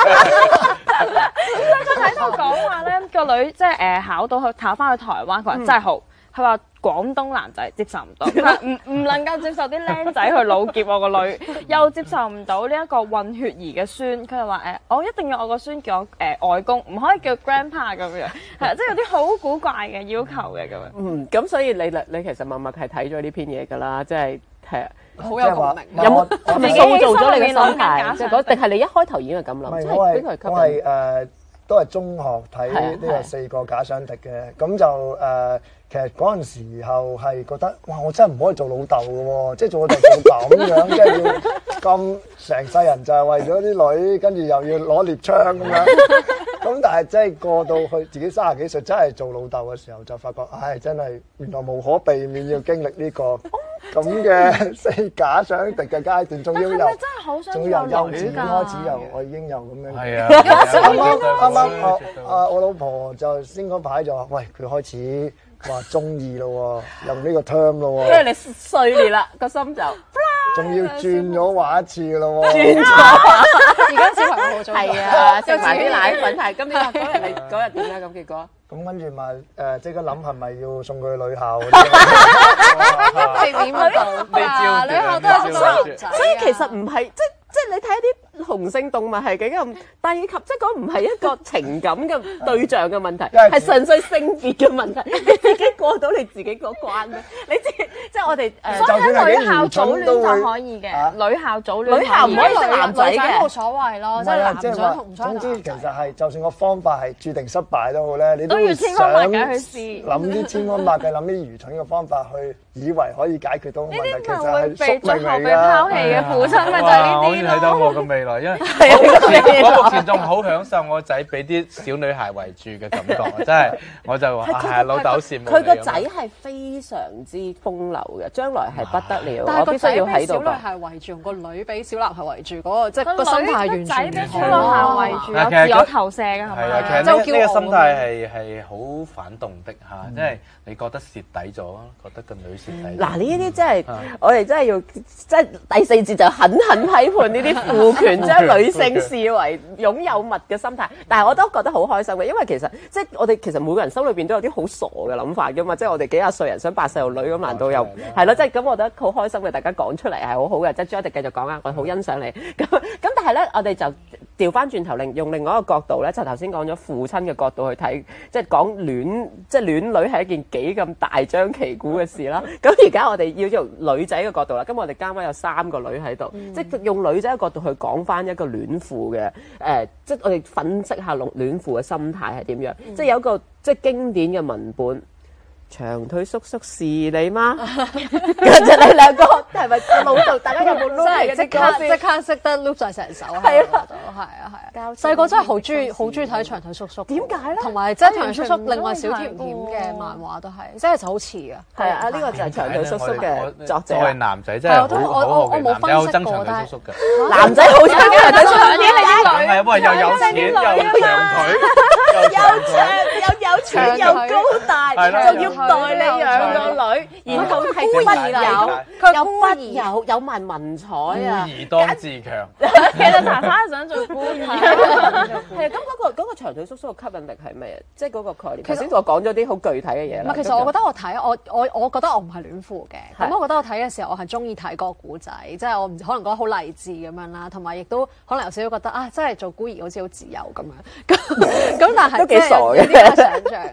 咁佢喺度講話咧，個女即係誒考到去考翻去台灣，佢話真係好。佢話廣東男仔接受唔到，佢話唔唔能夠接受啲僆仔去老劫我個女，又接受唔到呢一個混血兒嘅孫。佢就話誒，我一定要我個孫叫我誒、呃、外公，唔可以叫 grandpa 咁樣，係即係有啲好古怪嘅要求嘅咁樣。 嗯，咁所以你你其實默默係睇咗呢篇嘢㗎啦，即係係啊。 好有共鳴。 有冇係咪塑造咗你嘅心心態？即係嗰定係你一開頭已經係咁諗？即係俾佢吸我係引。 誒都係中學睇呢個四個假想敵嘅，咁就誒其實嗰陣時候係覺得哇，我真係唔可以做老豆嘅喎，即係做老豆做咁樣，即係要咁成世人就係為咗啲女，跟住又要攞獵槍咁樣。咁但係真係過到去自己三十幾歲，真係做老豆嘅時候，就發覺唉，真係原來無可避免要經歷呢個咁嘅四假想敵嘅階段，仲要由真係好想仲要由幼有女㗎稚園開始，由我已經有咁樣。 係啊， 啱啱啱啱我啊我老婆就先嗰排就話：喂，佢開始話中意咯喎，用呢個 term 咯喎， 因為你碎裂啦個心就， 仲要轉咗話一次嘅咯喎。 轉咗而家小朋友好中意。 係啊，食埋啲奶粉係。咁你話嗰日你嗰日點解咁結果？ 咁跟住咪誒，即刻諗係咪要送佢去女校？ 係點樣做㗎？女校都係所以仔啊。 所以其實唔係即即係你睇啲雄性動物係幾咁低級，即係講唔係一個情感嘅對象嘅問題，係純粹性別嘅問題。你自己過到你自己嗰關咩？你自己即係我哋誒， 所以就算係幾女校早愚蠢戀就都會可以嘅， 啊女校早戀女校唔可以識男仔女仔冇嘅。 所謂咯， 唔係啊， 即係男即係話想同唔想總之其男仔實係，就算個方法係註定失敗都好咧，你都要會千方百想計去試諗啲千方百計，諗啲愚蠢嘅方法去，以為可以解決到個問題，其實呢啲咪會係宿被最後被命嚟㗎。 拋棄嘅父親咪就係哇！我好似呢啲咯。 睇到我嘅未來，因為係啊我目前我目前仲好享受我仔俾啲小女孩圍住嘅感覺，真係我就話係老豆好羨慕你佢個咁仔係非常之風流嘅，將來係不得了。 但係個我必須要仔俾小女喺度講。 孩圍住，個女俾小男孩圍住，嗰個即係個個心態完女仔全唔俾小女孩同圍住， 啊其實有自我投射嘅係係啊，其咪？ 實呢就呢個心態驕傲咁樣係係好反動的嚇，即係你覺得蝕底咗，覺得個女蝕底。 嗱，呢啲真係我哋真係要，即係第四節就狠狠批判呢啲父權將女性視為擁有物嘅心態。但係我都覺得好開心嘅，因為其實即係我哋其實每個人心裏邊都有啲好傻嘅諗法㗎嘛。即係我哋幾廿歲人想扮細路女咁，難道又係咯？即係咁，我覺得好開心嘅，大家講出嚟係好好嘅。即係朱凱廸繼續講啊，我好欣賞你。咁咁，但係咧，我哋就調翻轉頭，另用另外一個角度咧，就頭先講咗父親嘅角度去睇，即係講戀，即係戀女係一件幾咁大張旗鼓嘅事啦。咁而家我哋要用女仔嘅角度啦。咁我哋啱啱有三個女喺度， 嗯即係用女仔嘅角度去講翻一個戀父嘅誒，即係我哋分析下戀戀父嘅心態係點樣。 嗯即係有一個即係經典嘅文本。長腿叔叔是你嗎？跟住你兩個係咪腦度？大家有冇 look 即係即刻即即刻識得碌晒成手， 係啊係啊係啊係啊！細個真係好中意好中意睇長腿叔叔， 點解咧同埋即係長腿叔叔另外小甜甜嘅漫畫都係，即係就好似啊！ 係啊！呢個就係長腿叔叔嘅作者作為男仔真係好好好嘅，男仔好憎長腿叔叔嘅。 男仔好憎長腿叔叔， 啲你啲女梗係喂，又有錢又長腿，又又長長腿。 又有錢又高大， 係啦仲要代你養個女，然後係孤兒筆友， 佢有筆孤兒友，有埋文采孤啊！ 兒當自強， 其實查查係想做孤兒。 係啊，咁嗰個嗰個長腿叔叔嘅吸引力係咩？即係嗰個概念。頭先我講咗啲好具體嘅嘢啦。 唔係，其實我覺得我睇我我我覺得我唔係戀父嘅， 係咁我覺得我睇嘅時候我係中意睇個古仔，即係我唔可能覺得好勵志咁樣啦，同埋亦都可能有少少覺得啊，真係做孤兒好似好自由咁樣，咁咁但係都幾傻嘅即係有啲咁嘅想像啊嘛。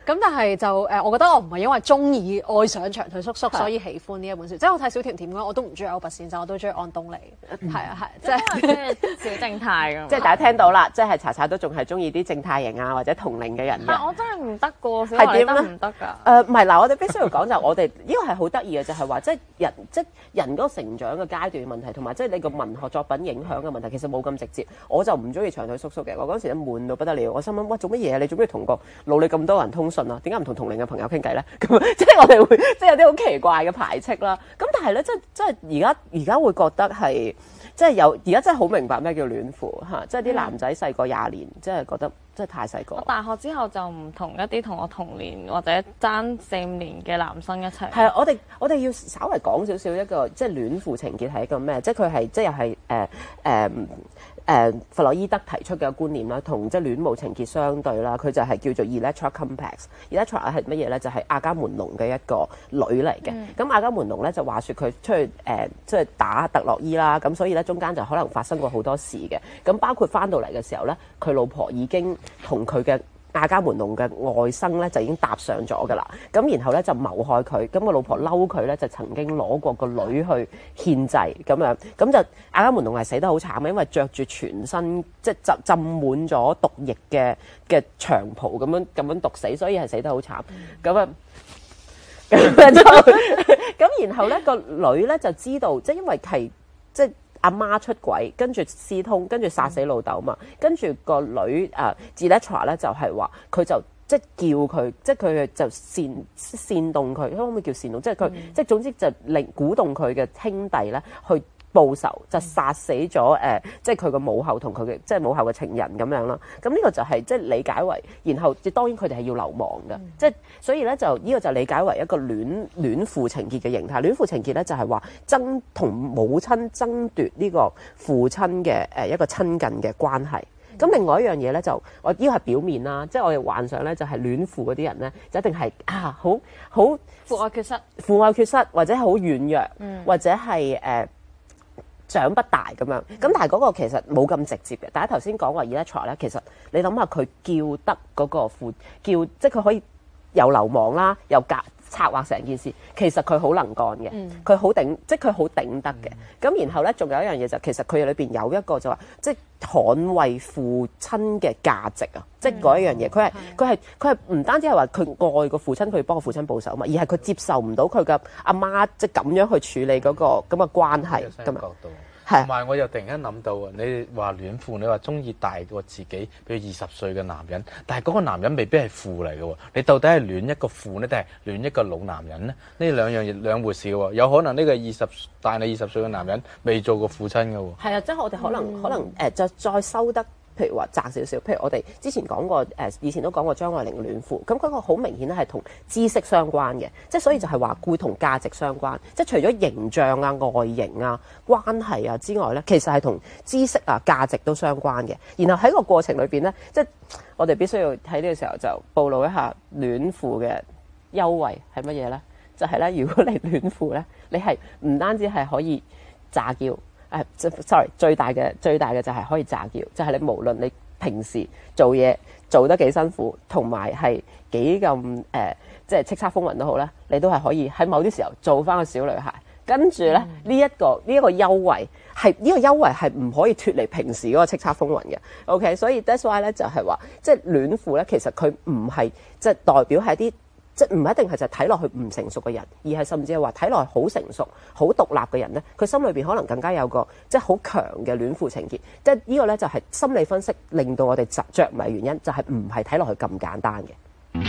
咁但係就誒，我覺得我唔係因為中意愛上長腿叔叔，所以喜歡呢一本書。即係我睇小甜甜嘅，我都唔中意歐拔先生，我都中意安東尼。係啊係，即係即係小正太咁。 即係大家聽到啦，即係查查都仲係中意啲正太型啊或者同齡嘅人嘅。 但我真係唔得噶喎，小係點咧？ 唔得㗎。 誒唔係嗱，我哋必須要講就係我哋呢個係好得意嘅，就係話即係人即係人嗰個成長嘅階段嘅問題，同埋即係你個文學作品影響嘅問題，其實冇咁直接。我就唔中意長腿叔叔嘅，我嗰陣時咧悶到不得了，我心諗哇做乜嘢？你做咩同個腦裏咁多人通訊啊？點解唔同同齡嘅朋友傾偈咧？咁即係我哋會即係有啲好奇怪嘅排斥啦。咁但係咧，即係即係而家而家會覺得係即係有而家真係好明白咩叫戀父嚇，即係啲男仔細過廿年，即係覺得真係太細個。 我大學之後就唔同一啲同我同年或者爭四五年嘅男生一齊。 係啊，我哋我哋要稍微講少少一個即係戀父情結係一個咩？即係佢係即係又係誒誒誒弗洛伊德提出嘅觀念啦，同即係戀母情結相對啦。佢就係叫做 Electra complex。Electra 係乜嘢咧？就係、是、阿伽門農嘅一個女嚟嘅。咁、嗯、阿伽門農咧就話説佢出去誒即係打特洛伊啦，咁所以咧中間就可能發生過好多事嘅。咁包括翻到嚟嘅時候咧，佢老婆已經同佢嘅阿伽門農嘅外甥咧就已經搭上咗㗎啦，咁然後咧就謀害佢，咁個老婆嬲佢咧就曾經攞過個女去獻祭咁樣，咁就阿伽門農係死得好慘嘅，因為着住全身即係浸浸滿咗毒液嘅嘅長袍咁樣咁樣毒死，所以係死得好慘，咁啊咁就咁然後咧個女咧就知道，即係因為係即係。阿媽出軌，跟住私通，跟住殺死老豆嘛，跟住個女誒 Electra 咧就係話佢就即係叫佢，即係佢就煽煽動佢，可唔可以叫煽動？即係佢、嗯、即係總之就令鼓動佢嘅兄弟咧去報仇，就殺死咗誒、呃，即係佢個母后同佢嘅即係母后嘅情人咁樣啦。咁呢個就係、是、即係理解為，然後即當然佢哋係要流亡嘅，嗯、即係所以咧就呢、這個就理解為一個戀戀父情結嘅形態。戀父情結咧就係話爭同母親爭奪呢個父親嘅誒一個親近嘅關係。咁、嗯、另外一樣嘢咧就我呢個係表面啦，即係我哋幻想咧就係戀父嗰啲人咧就一定係啊好好父愛缺失， 父愛缺失或者係好軟弱， 嗯、或者係誒。呃長不大咁樣，咁但係嗰個其實冇咁直接嘅。大家頭先講話 Electra 咧，其實你諗下佢叫得嗰個父叫，即係佢可以又流亡啦，又隔策劃成件事，其實佢好能幹嘅，佢好、嗯、頂，即係佢好頂得嘅。咁、嗯、然後咧，仲有一樣嘢就其實佢裏邊有一個就話，即係捍衛父親嘅價值啊！即係嗰一樣嘢，佢係佢係佢係唔單止係話佢愛個父親，佢要幫個父親報仇嘛，而係佢接受唔到佢嘅阿媽即係咁樣去處理嗰、嗰個咁嘅關係咁啊。 同埋我又突然間諗到啊，你話戀父，你話中意大過自己，比如二十歲嘅男人，但係嗰個男人未必係父嚟嘅喎。你到底係戀一個父呢，定係戀一個老男人呢？呢兩樣嘢兩回事嘅喎。有可能呢個二十大你二十歲嘅男人未做過父親嘅喎。 係啊，即係我哋可能、嗯、可能誒、呃、就再收得。譬如話窄少少，譬如我哋之前講過，誒、呃、以前都講過張愛玲戀父，咁嗰個好明顯咧係同知識相關嘅，即係所以就係話會同價值相關，即係除咗形象啊、外形啊、關係啊之外咧，其實係同知識啊、價值都相關嘅。然後喺個過程裏邊咧，即係我哋必須要喺呢個時候就暴露一下戀父嘅優惠係乜嘢咧？就係、是、咧，如果你戀父咧，你係唔單止係可以詐嬌。誒、uh,，sorry，最大嘅最大嘅就係可以詐嬌，就係、是、你無論你平時做嘢做得幾辛苦，同埋係幾咁誒，即係叱咤風雲都好咧，你都係可以喺某啲時候做翻個小女孩。跟住咧，呢一、嗯這個呢一、這個優惠係呢、這個優惠係唔可以脫離平時嗰個叱咤風雲嘅。OK，所以 that's why 咧就係話，即係戀父咧，其實佢唔係即係代表係啲。即係唔一定係就睇落去唔成熟嘅人，而係甚至係話睇落去好成熟、好獨立嘅人咧，佢心裏邊可能更加有個即係好強嘅戀父情結。即係呢個咧就係心理分析令到我哋着迷原因，就係唔係睇落去咁簡單嘅。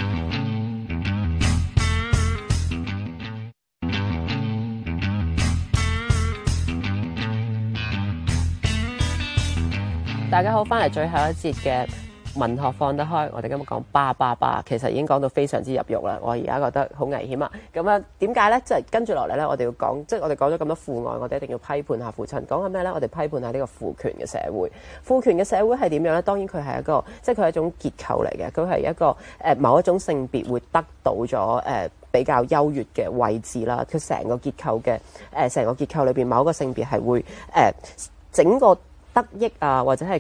大家好，翻嚟最後一節嘅文學放得開，我哋今日講爸爸爸，其實已經講到非常之入肉啦。我而家覺得好危險啊！咁啊，點解呢？即係跟住落嚟呢，我哋要講，即係我哋講咗咁多父愛，我哋一定要批判下父親。講下咩呢？我哋批判下呢個父權嘅社會。父權嘅社會係點樣呢？當然佢係一個，即係佢係一種結構嚟嘅。佢係一個誒、呃、某一種性別會得到咗誒、呃、比較優越嘅位置啦。佢成個結構嘅誒成個結構裏邊，某一個性別係會誒、呃、整個得益啊，或者係佢個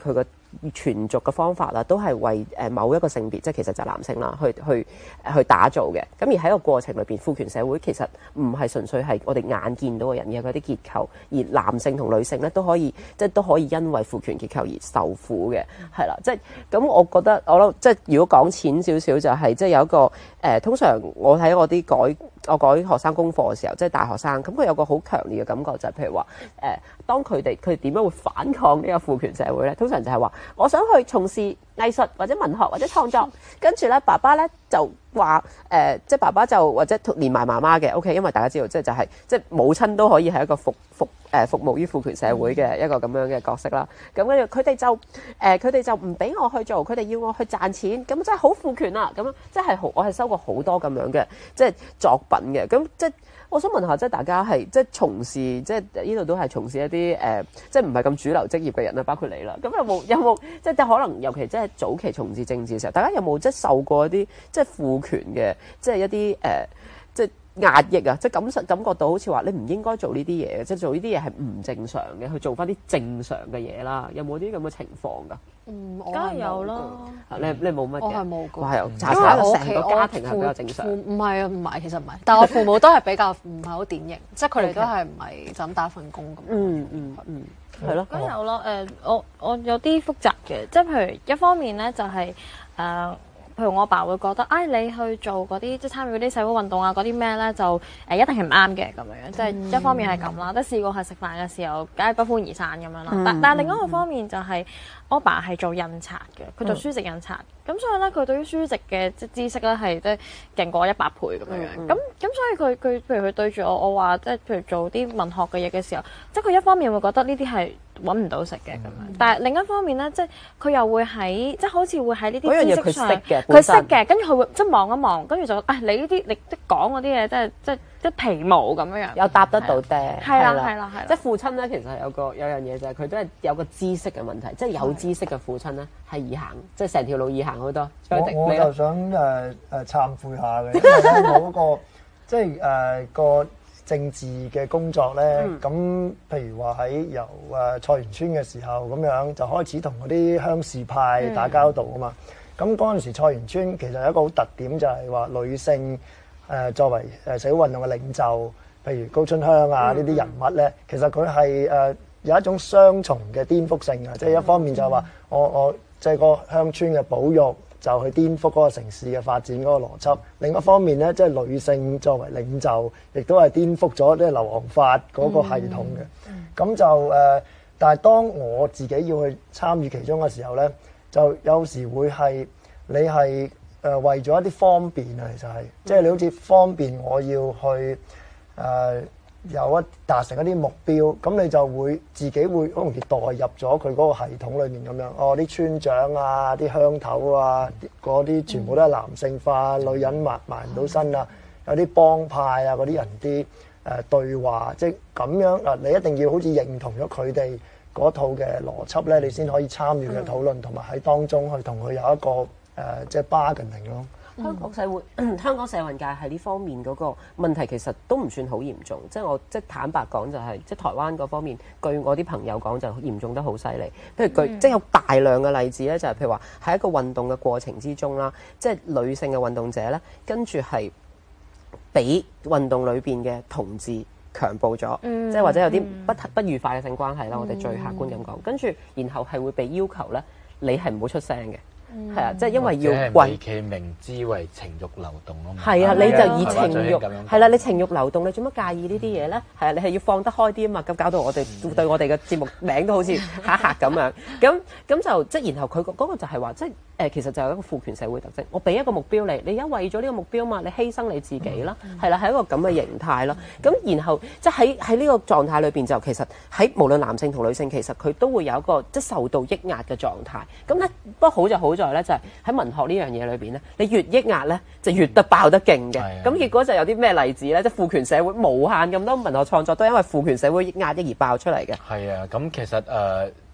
傳續嘅方法啦，都係為誒某一個性別，即係其實就係男性啦，去去去打造嘅。咁而喺個過程裏邊，父權社會其實唔係純粹係我哋眼見到嘅人，而係嗰啲結構。而男性同女性咧都可以，即係都可以因為父權結構而受苦嘅，係啦。即係咁，我覺得我諗，即係如果講淺少少，就係即係有一個誒、呃，通常我睇我啲改我改學生功課嘅時候，即係大學生，咁佢有個好強烈嘅感覺，就係、是、譬如話誒、呃，當佢哋佢哋點樣會反抗呢個父權社會咧？通常就係話，我想去從事藝術或者文學或者創作，跟住咧爸爸咧就話誒、呃，即係爸爸就或者連埋媽媽嘅 OK，因為大家知道即係就係、是、即係母親都可以係一個服服誒、呃、服務於父權社會嘅一個咁樣嘅角色啦。咁跟住佢哋就誒佢哋就唔俾我去做，佢哋要我去賺錢，咁真係好父權啊！咁即係好，我係收過好多咁樣嘅即係作品嘅，咁即係。我想問下，即係大家係即係從事，即係呢度都係從事一啲誒、呃，即係唔係咁主流職業嘅人啦，包括你啦。咁有冇有冇即係可能，尤其即係早期從事政治嘅時候，大家有冇即係受過一啲即係父權嘅，即係一啲誒、呃，即係壓抑啊？即係感受感覺到好似話你唔應該做呢啲嘢嘅，即係做呢啲嘢係唔正常嘅，去做翻啲正常嘅嘢啦。有冇啲咁嘅情況㗎？ 嗯，我梗係有啦。 你你冇乜嘅？ 我係冇嘅。 我係查因為查我成個家庭係比較正常。 唔係啊，唔係，其實唔係。但係我父母都係比較唔係好典型，即係佢哋都係唔係就咁打份工咁。 嗯嗯嗯，係咯。 梗有啦。誒，我我有啲複雜嘅，即係譬如一方面咧就係誒。譬如我阿爸會覺得，哎，你去做嗰啲即係參與嗰啲社會運動啊，嗰啲咩咧就誒、呃、一定係唔啱嘅咁樣，即係一方面係咁啦。都試過係食飯嘅時候，梗係不歡而散咁樣啦。但但係另一個方面就係、是、我阿爸係做印刷嘅，佢做書籍印刷，咁、嗯、所以咧佢對於書籍嘅即係知識咧係即係勁過一百倍咁樣樣。咁咁、嗯、所以佢佢譬如佢對住我，我話即係譬如做啲文學嘅嘢嘅時候，即係佢一方面會覺得呢啲係揾唔到食嘅咁樣，嗯、但係另一方面咧，即係佢又會喺即係好似會喺呢啲知識上，佢識嘅，跟住佢會即係望一望，跟住就啊、哎、你呢啲你即係講嗰啲嘢，即係即係即係皮毛咁樣樣， 有答得到爹， 係啦係啦係。 即係父親咧，其實有個有樣嘢就係佢都係有個知識嘅問題，即係有知識嘅父親咧係易行，即係成條路易行好多。 我我就想誒誒懺悔下嘅，因為咧我嗰個即係誒個。政治嘅工作咧，咁、嗯、譬如話喺由誒菜園村嘅時候咁樣就開始同嗰啲鄉事派打交道啊嘛。咁嗰陣時菜園村其實有一個好特點就係話女性誒、呃、作為誒社會運動嘅領袖，譬如高春香啊呢啲人物咧，其實佢係誒有一種雙重嘅顛覆性啊，即係一方面就係話我我即係個鄉村嘅保育。就去顛覆嗰個城市嘅發展嗰個邏輯。另一方面咧，即係女性作為領袖，亦都係顛覆咗即係流亡法嗰個系統嘅。咁、嗯、就誒、呃，但係當我自己要去參與其中嘅時候咧，就有時會係你係誒、呃、為咗一啲方便啊，其實係即係你好似方便我要去誒。呃有一達成一啲目標，咁你就會自己會好容易代入咗佢嗰個系統裏面咁樣。哦，啲村長啊，啲鄉頭啊，嗰啲全部都係男性化，嗯、女人埋埋唔到身啊，有啲幫派啊嗰啲人啲誒、呃、對話，即係咁樣嗱，你一定要好似認同咗佢哋嗰套嘅邏輯咧，你先可以參與嘅討論，同埋喺當中去同佢有一個誒、呃、即係 bargaining 咯。 香港社會、香港社運界喺呢方面嗰個問題其實都唔算好嚴重，即係我即係坦白講就係、是，即係台灣嗰方面，據我啲朋友講就嚴重得好犀利。譬如舉、嗯、即係有大量嘅例子咧，就係、是、譬如話喺一個運動嘅過程之中啦，即係女性嘅運動者咧，跟住係俾運動裏邊嘅同志強暴咗，嗯、即係或者有啲不不愉快嘅性關係啦，嗯、我哋最客觀咁講，跟住然後係會被要求咧，你係唔好出聲嘅。係啊，即係因為要為其明知為情慾流動咯。 係啊，你就以情慾係啦，你情慾流動，你做乜介意呢啲嘢咧？係啊，你係要放得開啲啊嘛，咁搞到我哋對我哋嘅節目名都好似嚇嚇咁樣。咁咁就即係然後佢嗰個就係話，即係誒其實就係一個父權社會特徵。我俾一個目標你，你而家為咗呢個目標嘛，你犧牲你自己啦，係啦，係一個咁嘅形態咯。咁然後即係喺喺呢個狀態裏邊就其實喺無論男性同女性，其實佢都會有一個即係受到抑壓嘅狀態。咁咧不過好就好在咧，就係喺文學呢樣嘢裏邊咧，你越抑壓咧，就越得爆得勁嘅。咁結果就有啲咩例子咧？即係父權社會無限咁多文學創作都因為父權社會壓抑而爆出嚟嘅。 係啊，咁其實誒、呃、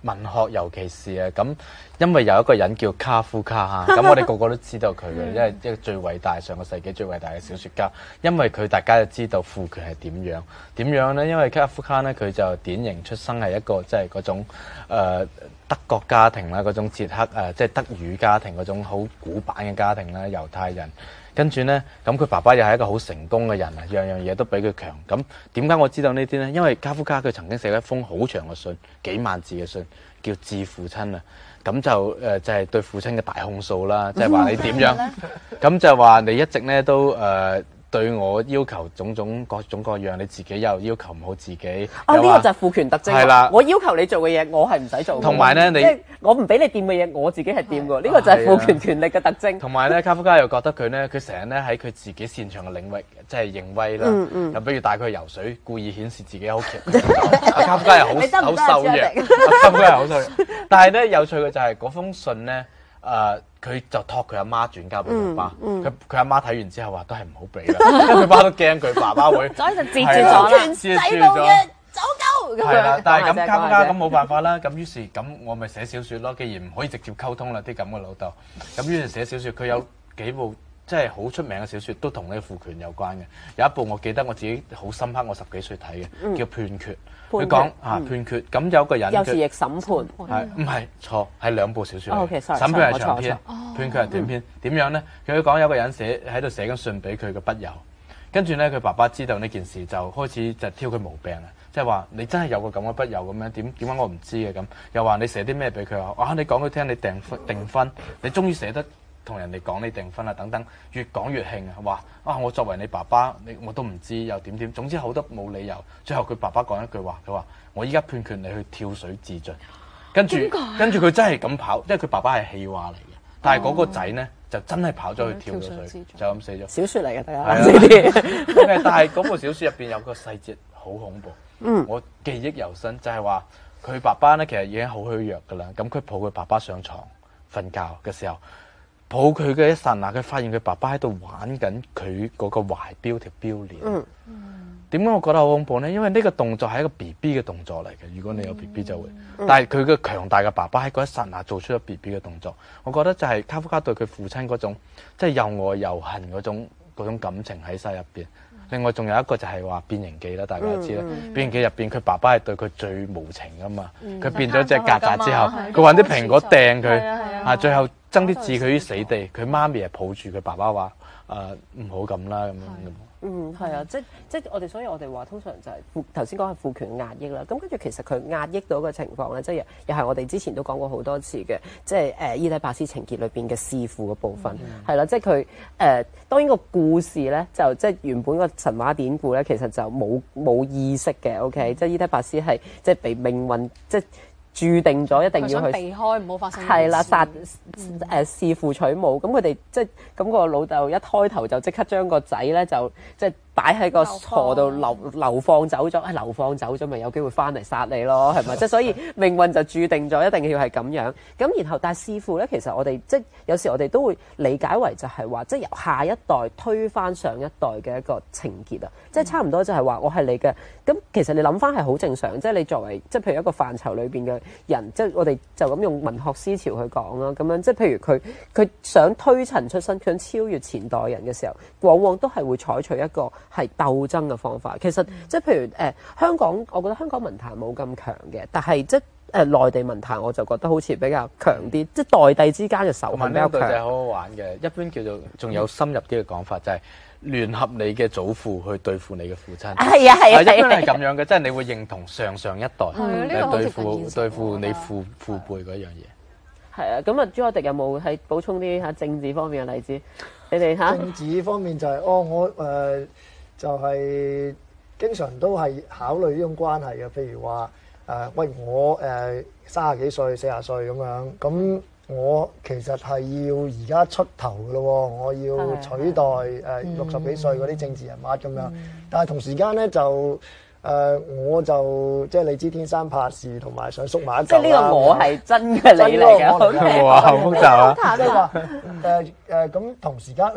文學尤其是啊，咁因為有一個人叫卡夫卡嚇，咁我哋個個都知道佢嘅，因為一個最偉大上個世紀最偉大嘅小説家。因為佢大家就知道父權係點樣點樣咧？因為卡夫卡咧佢就典型出生係一個即係嗰種、呃、德國家庭啦，嗰種捷克誒即係德語家庭嗰種好古板嘅家庭啦，猶太人。跟住呢，咁佢爸爸又係一個好成功嘅人啊，樣樣嘢都比佢強。咁點解我知道呢啲呢？因為卡夫卡佢曾經寫過一封好長嘅信，幾萬字嘅信，叫致父親啊。咁就誒、呃、就係、是、對父親嘅大控訴啦，即係話你點樣？咁就話你一直呢都誒。呃對我要求種種各種各樣，你自己又要求唔好自己。 哦，呢個就係父權特徵。係啦，我要求你做嘅嘢，我係唔使做。 同埋咧，你我唔俾你掂嘅嘢，我自己係掂㗎。呢個就係父權權力嘅特徵。 同埋咧，卡夫卡又覺得佢咧，佢成日咧喺佢自己擅長嘅領域，即係認威啦。嗯嗯。又比如帶佢去游水，故意顯示自己好強。卡夫卡又好好瘦弱。卡夫卡又好瘦弱。但係咧，有趣嘅就係嗰封信咧。誒，佢、呃、就託佢阿媽轉交俾佢爸，佢佢阿媽睇完之後話都係唔好俾啦，因為佢爸都驚佢爸爸會， 所以就截住咗啦， 截住咗，走狗咁樣。 係啦，但係咁卡夫卡咁冇辦法啦，咁於是咁我咪寫小説咯。既然唔可以直接溝通啦，啲咁嘅老豆，咁於是寫小説。佢有幾部即係好出名嘅小説，都同呢個父權有關嘅。有一部我記得我自己好深刻，我十幾歲睇嘅，嗯、叫《判決》。佢講啊判決，咁有個人有時亦審判， 係唔係錯？係兩部小説嚟。 Oh, okay, sorry, 審判係長篇， 錯錯判決係短篇。點、嗯、樣咧？佢講有個人寫喺度寫緊信俾佢嘅筆友，跟住咧佢爸爸知道呢件事，就開始就挑佢毛病啊！即係話你真係有個咁嘅筆友咁樣，點點解我唔知嘅咁？又話你寫啲咩俾佢啊？啊你講佢聽，你訂分訂分，你終於寫得同人哋講你訂分啊等等，越講越興啊！話啊我作為你爸爸，你我都唔知又點點，總之好多冇理由。最後佢爸爸講一句話，佢話。我依家判決你去跳水自盡，跟住跟住佢真係咁跑，因為佢爸爸係戲話嚟嘅，但係嗰個仔呢，就真係跑咗去跳咗水，就咁死咗。 小説嚟嘅，大家係啊，但係嗰部小説入邊有個細節好恐怖，嗯，我記憶猶新，就係話佢爸爸呢，其實已經好虛弱㗎啦，咁佢抱佢爸爸上床瞓覺嘅時候，抱佢嘅一剎那，佢發現佢爸爸喺度玩緊佢嗰個懷錶條錶鏈。嗯點解我覺得好恐怖呢？因為呢個動作係一個 B B 嘅動作嚟嘅。如果你有 B B 就會，嗯、但係佢嘅強大嘅爸爸喺嗰一剎那做出咗 B B 嘅動作。我覺得就係卡夫卡對佢父親嗰種即係又愛又恨嗰種嗰種感情喺晒入邊。另外仲有一個就係話變形記啦，大家都知啦。嗯、變形記入邊佢爸爸係對佢最無情噶嘛。佢、嗯、變咗隻曱甴之後，佢揾啲蘋果掟佢，啊最後爭啲置佢於死地。佢媽咪係抱住佢爸爸話：誒唔好咁啦咁樣。 嗯，係啊，即即我哋，所以我哋話通常就係父頭先講係父權壓抑啦。咁跟住其實佢壓抑到嘅情況咧，即係又係我哋之前都講過好多次嘅，即係誒伊底帕斯情結裏邊嘅弑父嘅部分，係啦、嗯，即係佢誒當然個故事咧就即係原本個神話典故咧，其實就冇冇意識嘅，OK，即係伊底帕斯係即係被命運即係。注定咗一定要去避開，唔好發生。 係啦，殺誒弑父取母，咁佢哋即係咁個老豆一開頭就即刻將個仔咧就即係擺喺個河度流流放走咗，流放走咗咪有機會翻嚟殺你咯，係咪？即係所以命運就注定咗一定要係咁樣。咁然後但係弑父咧，其實我哋即係有時我哋都會理解為就係話，即係由下一代推翻上一代嘅一個情結啊，即係差唔多就係話我係你嘅。咁其實你諗翻係好正常，即係你作為即係譬如一個範疇裏邊嘅人，即係我哋就咁用文學思潮去講啦，咁樣即係譬如佢佢想推陳出新，想超越前代人嘅時候，往往都係會採取一個係鬥爭嘅方法。其實即係譬如誒、呃、香港，我覺得香港文壇冇咁強嘅，但係即係誒內地文壇我就覺得好似比較強啲，即係代際之間嘅仇恨比較強。 就係好好玩嘅，一般叫做仲有深入啲嘅講法就係、是。聯合你嘅祖父去對付你嘅父親， 係啊係啊， 一般係咁樣嘅，即係你會認同上上一代嚟對付對付你父父輩嗰樣嘢。 係啊，咁啊朱凱廸有冇係補充啲嚇政治方面嘅例子？你哋嚇政治方面就係、是、哦，我誒、呃、就係、是、經常都係考慮呢種關係嘅，譬如話誒、呃、喂我誒三十幾歲四十歲咁樣咁。我其實係要而家出頭嘅咯，我要取代誒六十幾歲嗰啲政治人物咁樣，嗯、但係同時間咧就誒、呃、我就即係你知天生怕事同埋想縮埋一嚿啦。即係呢個我係真嘅你嚟嘅， 哇好複雜啊！ 即係話誒誒咁同時間，誒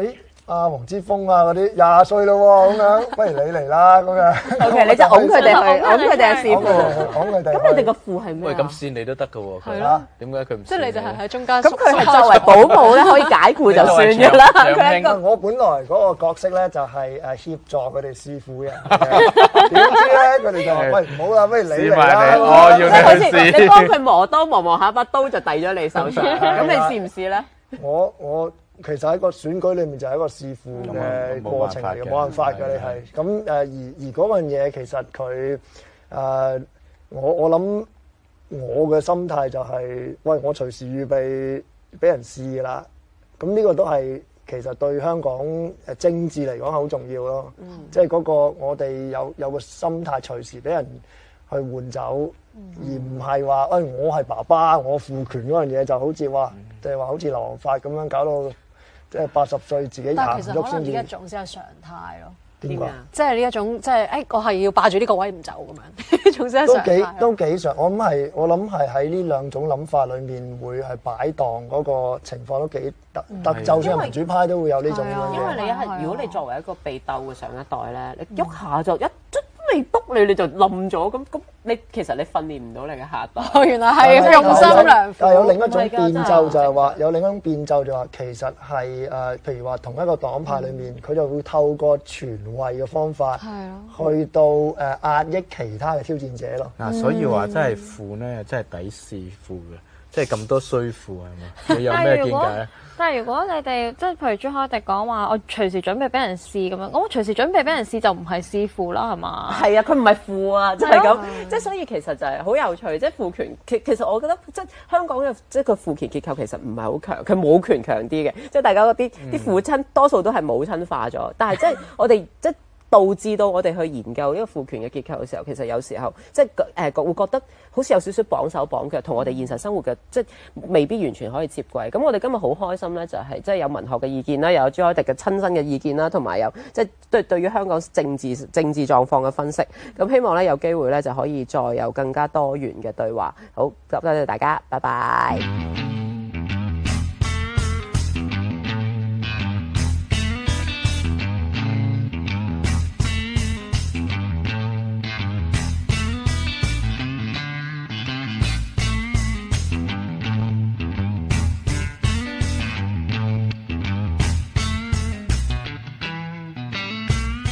阿黃之鋒啊嗰啲廿歲咯喎，咁樣不如你嚟啦咁樣。 O K，你就擁佢哋去，擁佢哋去試褲。 講佢哋。 咁你哋個褲係咩喂， 啊？ 咁線你都得㗎喎，佢係咯點解佢唔？ 即係你就係喺中間。 咁佢係作為保姆咧，可以解褲就算㗎啦。佢係一個我本來嗰個角色咧就係誒協助佢哋試褲嘅，點知咧佢哋就話：喂，唔好啦，不如你嚟啦。 我要即係好似你去試。 你幫佢磨刀磨磨下把刀就遞咗你手上，咁你試唔試咧？ 我我其實喺個選舉裏面就係一個試褲嘅過程嚟嘅，冇辦法嘅你係。咁誒而而嗰樣嘢其實佢誒我我諗我嘅心態就係，喂，我隨時預備俾人試㗎啦。咁呢個都係其實對香港誒政治嚟講係好重要咯。即係嗰個我哋有有個心態隨時俾人去換走。而唔係話，誒我係爸爸，我父權嗰樣嘢就好似話，即係話好似劉皇發咁樣搞到，即係八十歲自己但行唔係其實可能呢一喐先至。 種先係常態咯， 點講？ 即係呢一種即係誒，我係要霸住呢個位唔走咁樣，呢種先係都幾常態。 都幾常，我諗係我諗係喺呢兩種諗法裏面會係擺檔嗰個情況都幾特特，就算係民主派都會有呢種咁樣因為嘅。 你一係如果你作為一個被鬥嘅上一代咧，你喐下就一捽未篤你你就冧咗，咁咁你其實你訓練唔到你嘅下一代。 哦，原來係用心良苦。 但係有另一種唔係㗎變真係奏就係話，有另一種變奏就係話，其實係誒，譬如話同一個黨派裏面，佢就會透過傳位嘅方法，去到誒壓抑其他嘅挑戰者咯。 嗱，所以話真係褲咧，真係抵試褲嘅，即係咁多衰褲係嘛？你有咩見解咧？ 但係如果你哋即係譬如朱凱廸講話，我隨時準備俾人試咁樣，咁我隨時準備俾人試就唔係試褲啦，係嘛？ 係啊，佢唔係褲啊，就係咁，即係所以其實就係好有趣，即係父權其其實我覺得即係香港嘅即係個父權結構其實唔係好強，佢母權強啲嘅，即係大家嗰啲啲父親多數都係母親化咗，但係即係我哋即係。導致到我哋去研究呢個父權嘅結構嘅時候，其實有時候即係誒會覺得好似有少少綁手綁腳，同我哋現實生活嘅即係未必完全可以接軌。咁我哋今日好開心咧，就係即係有文學嘅意見啦，又有朱凱廸嘅親身嘅意見啦，同埋有即係對對於香港政治政治狀況嘅分析。咁希望咧有機會咧就可以再有更加多元嘅對話。好，多謝大家，拜拜。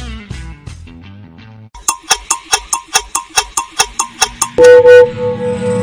Thank you.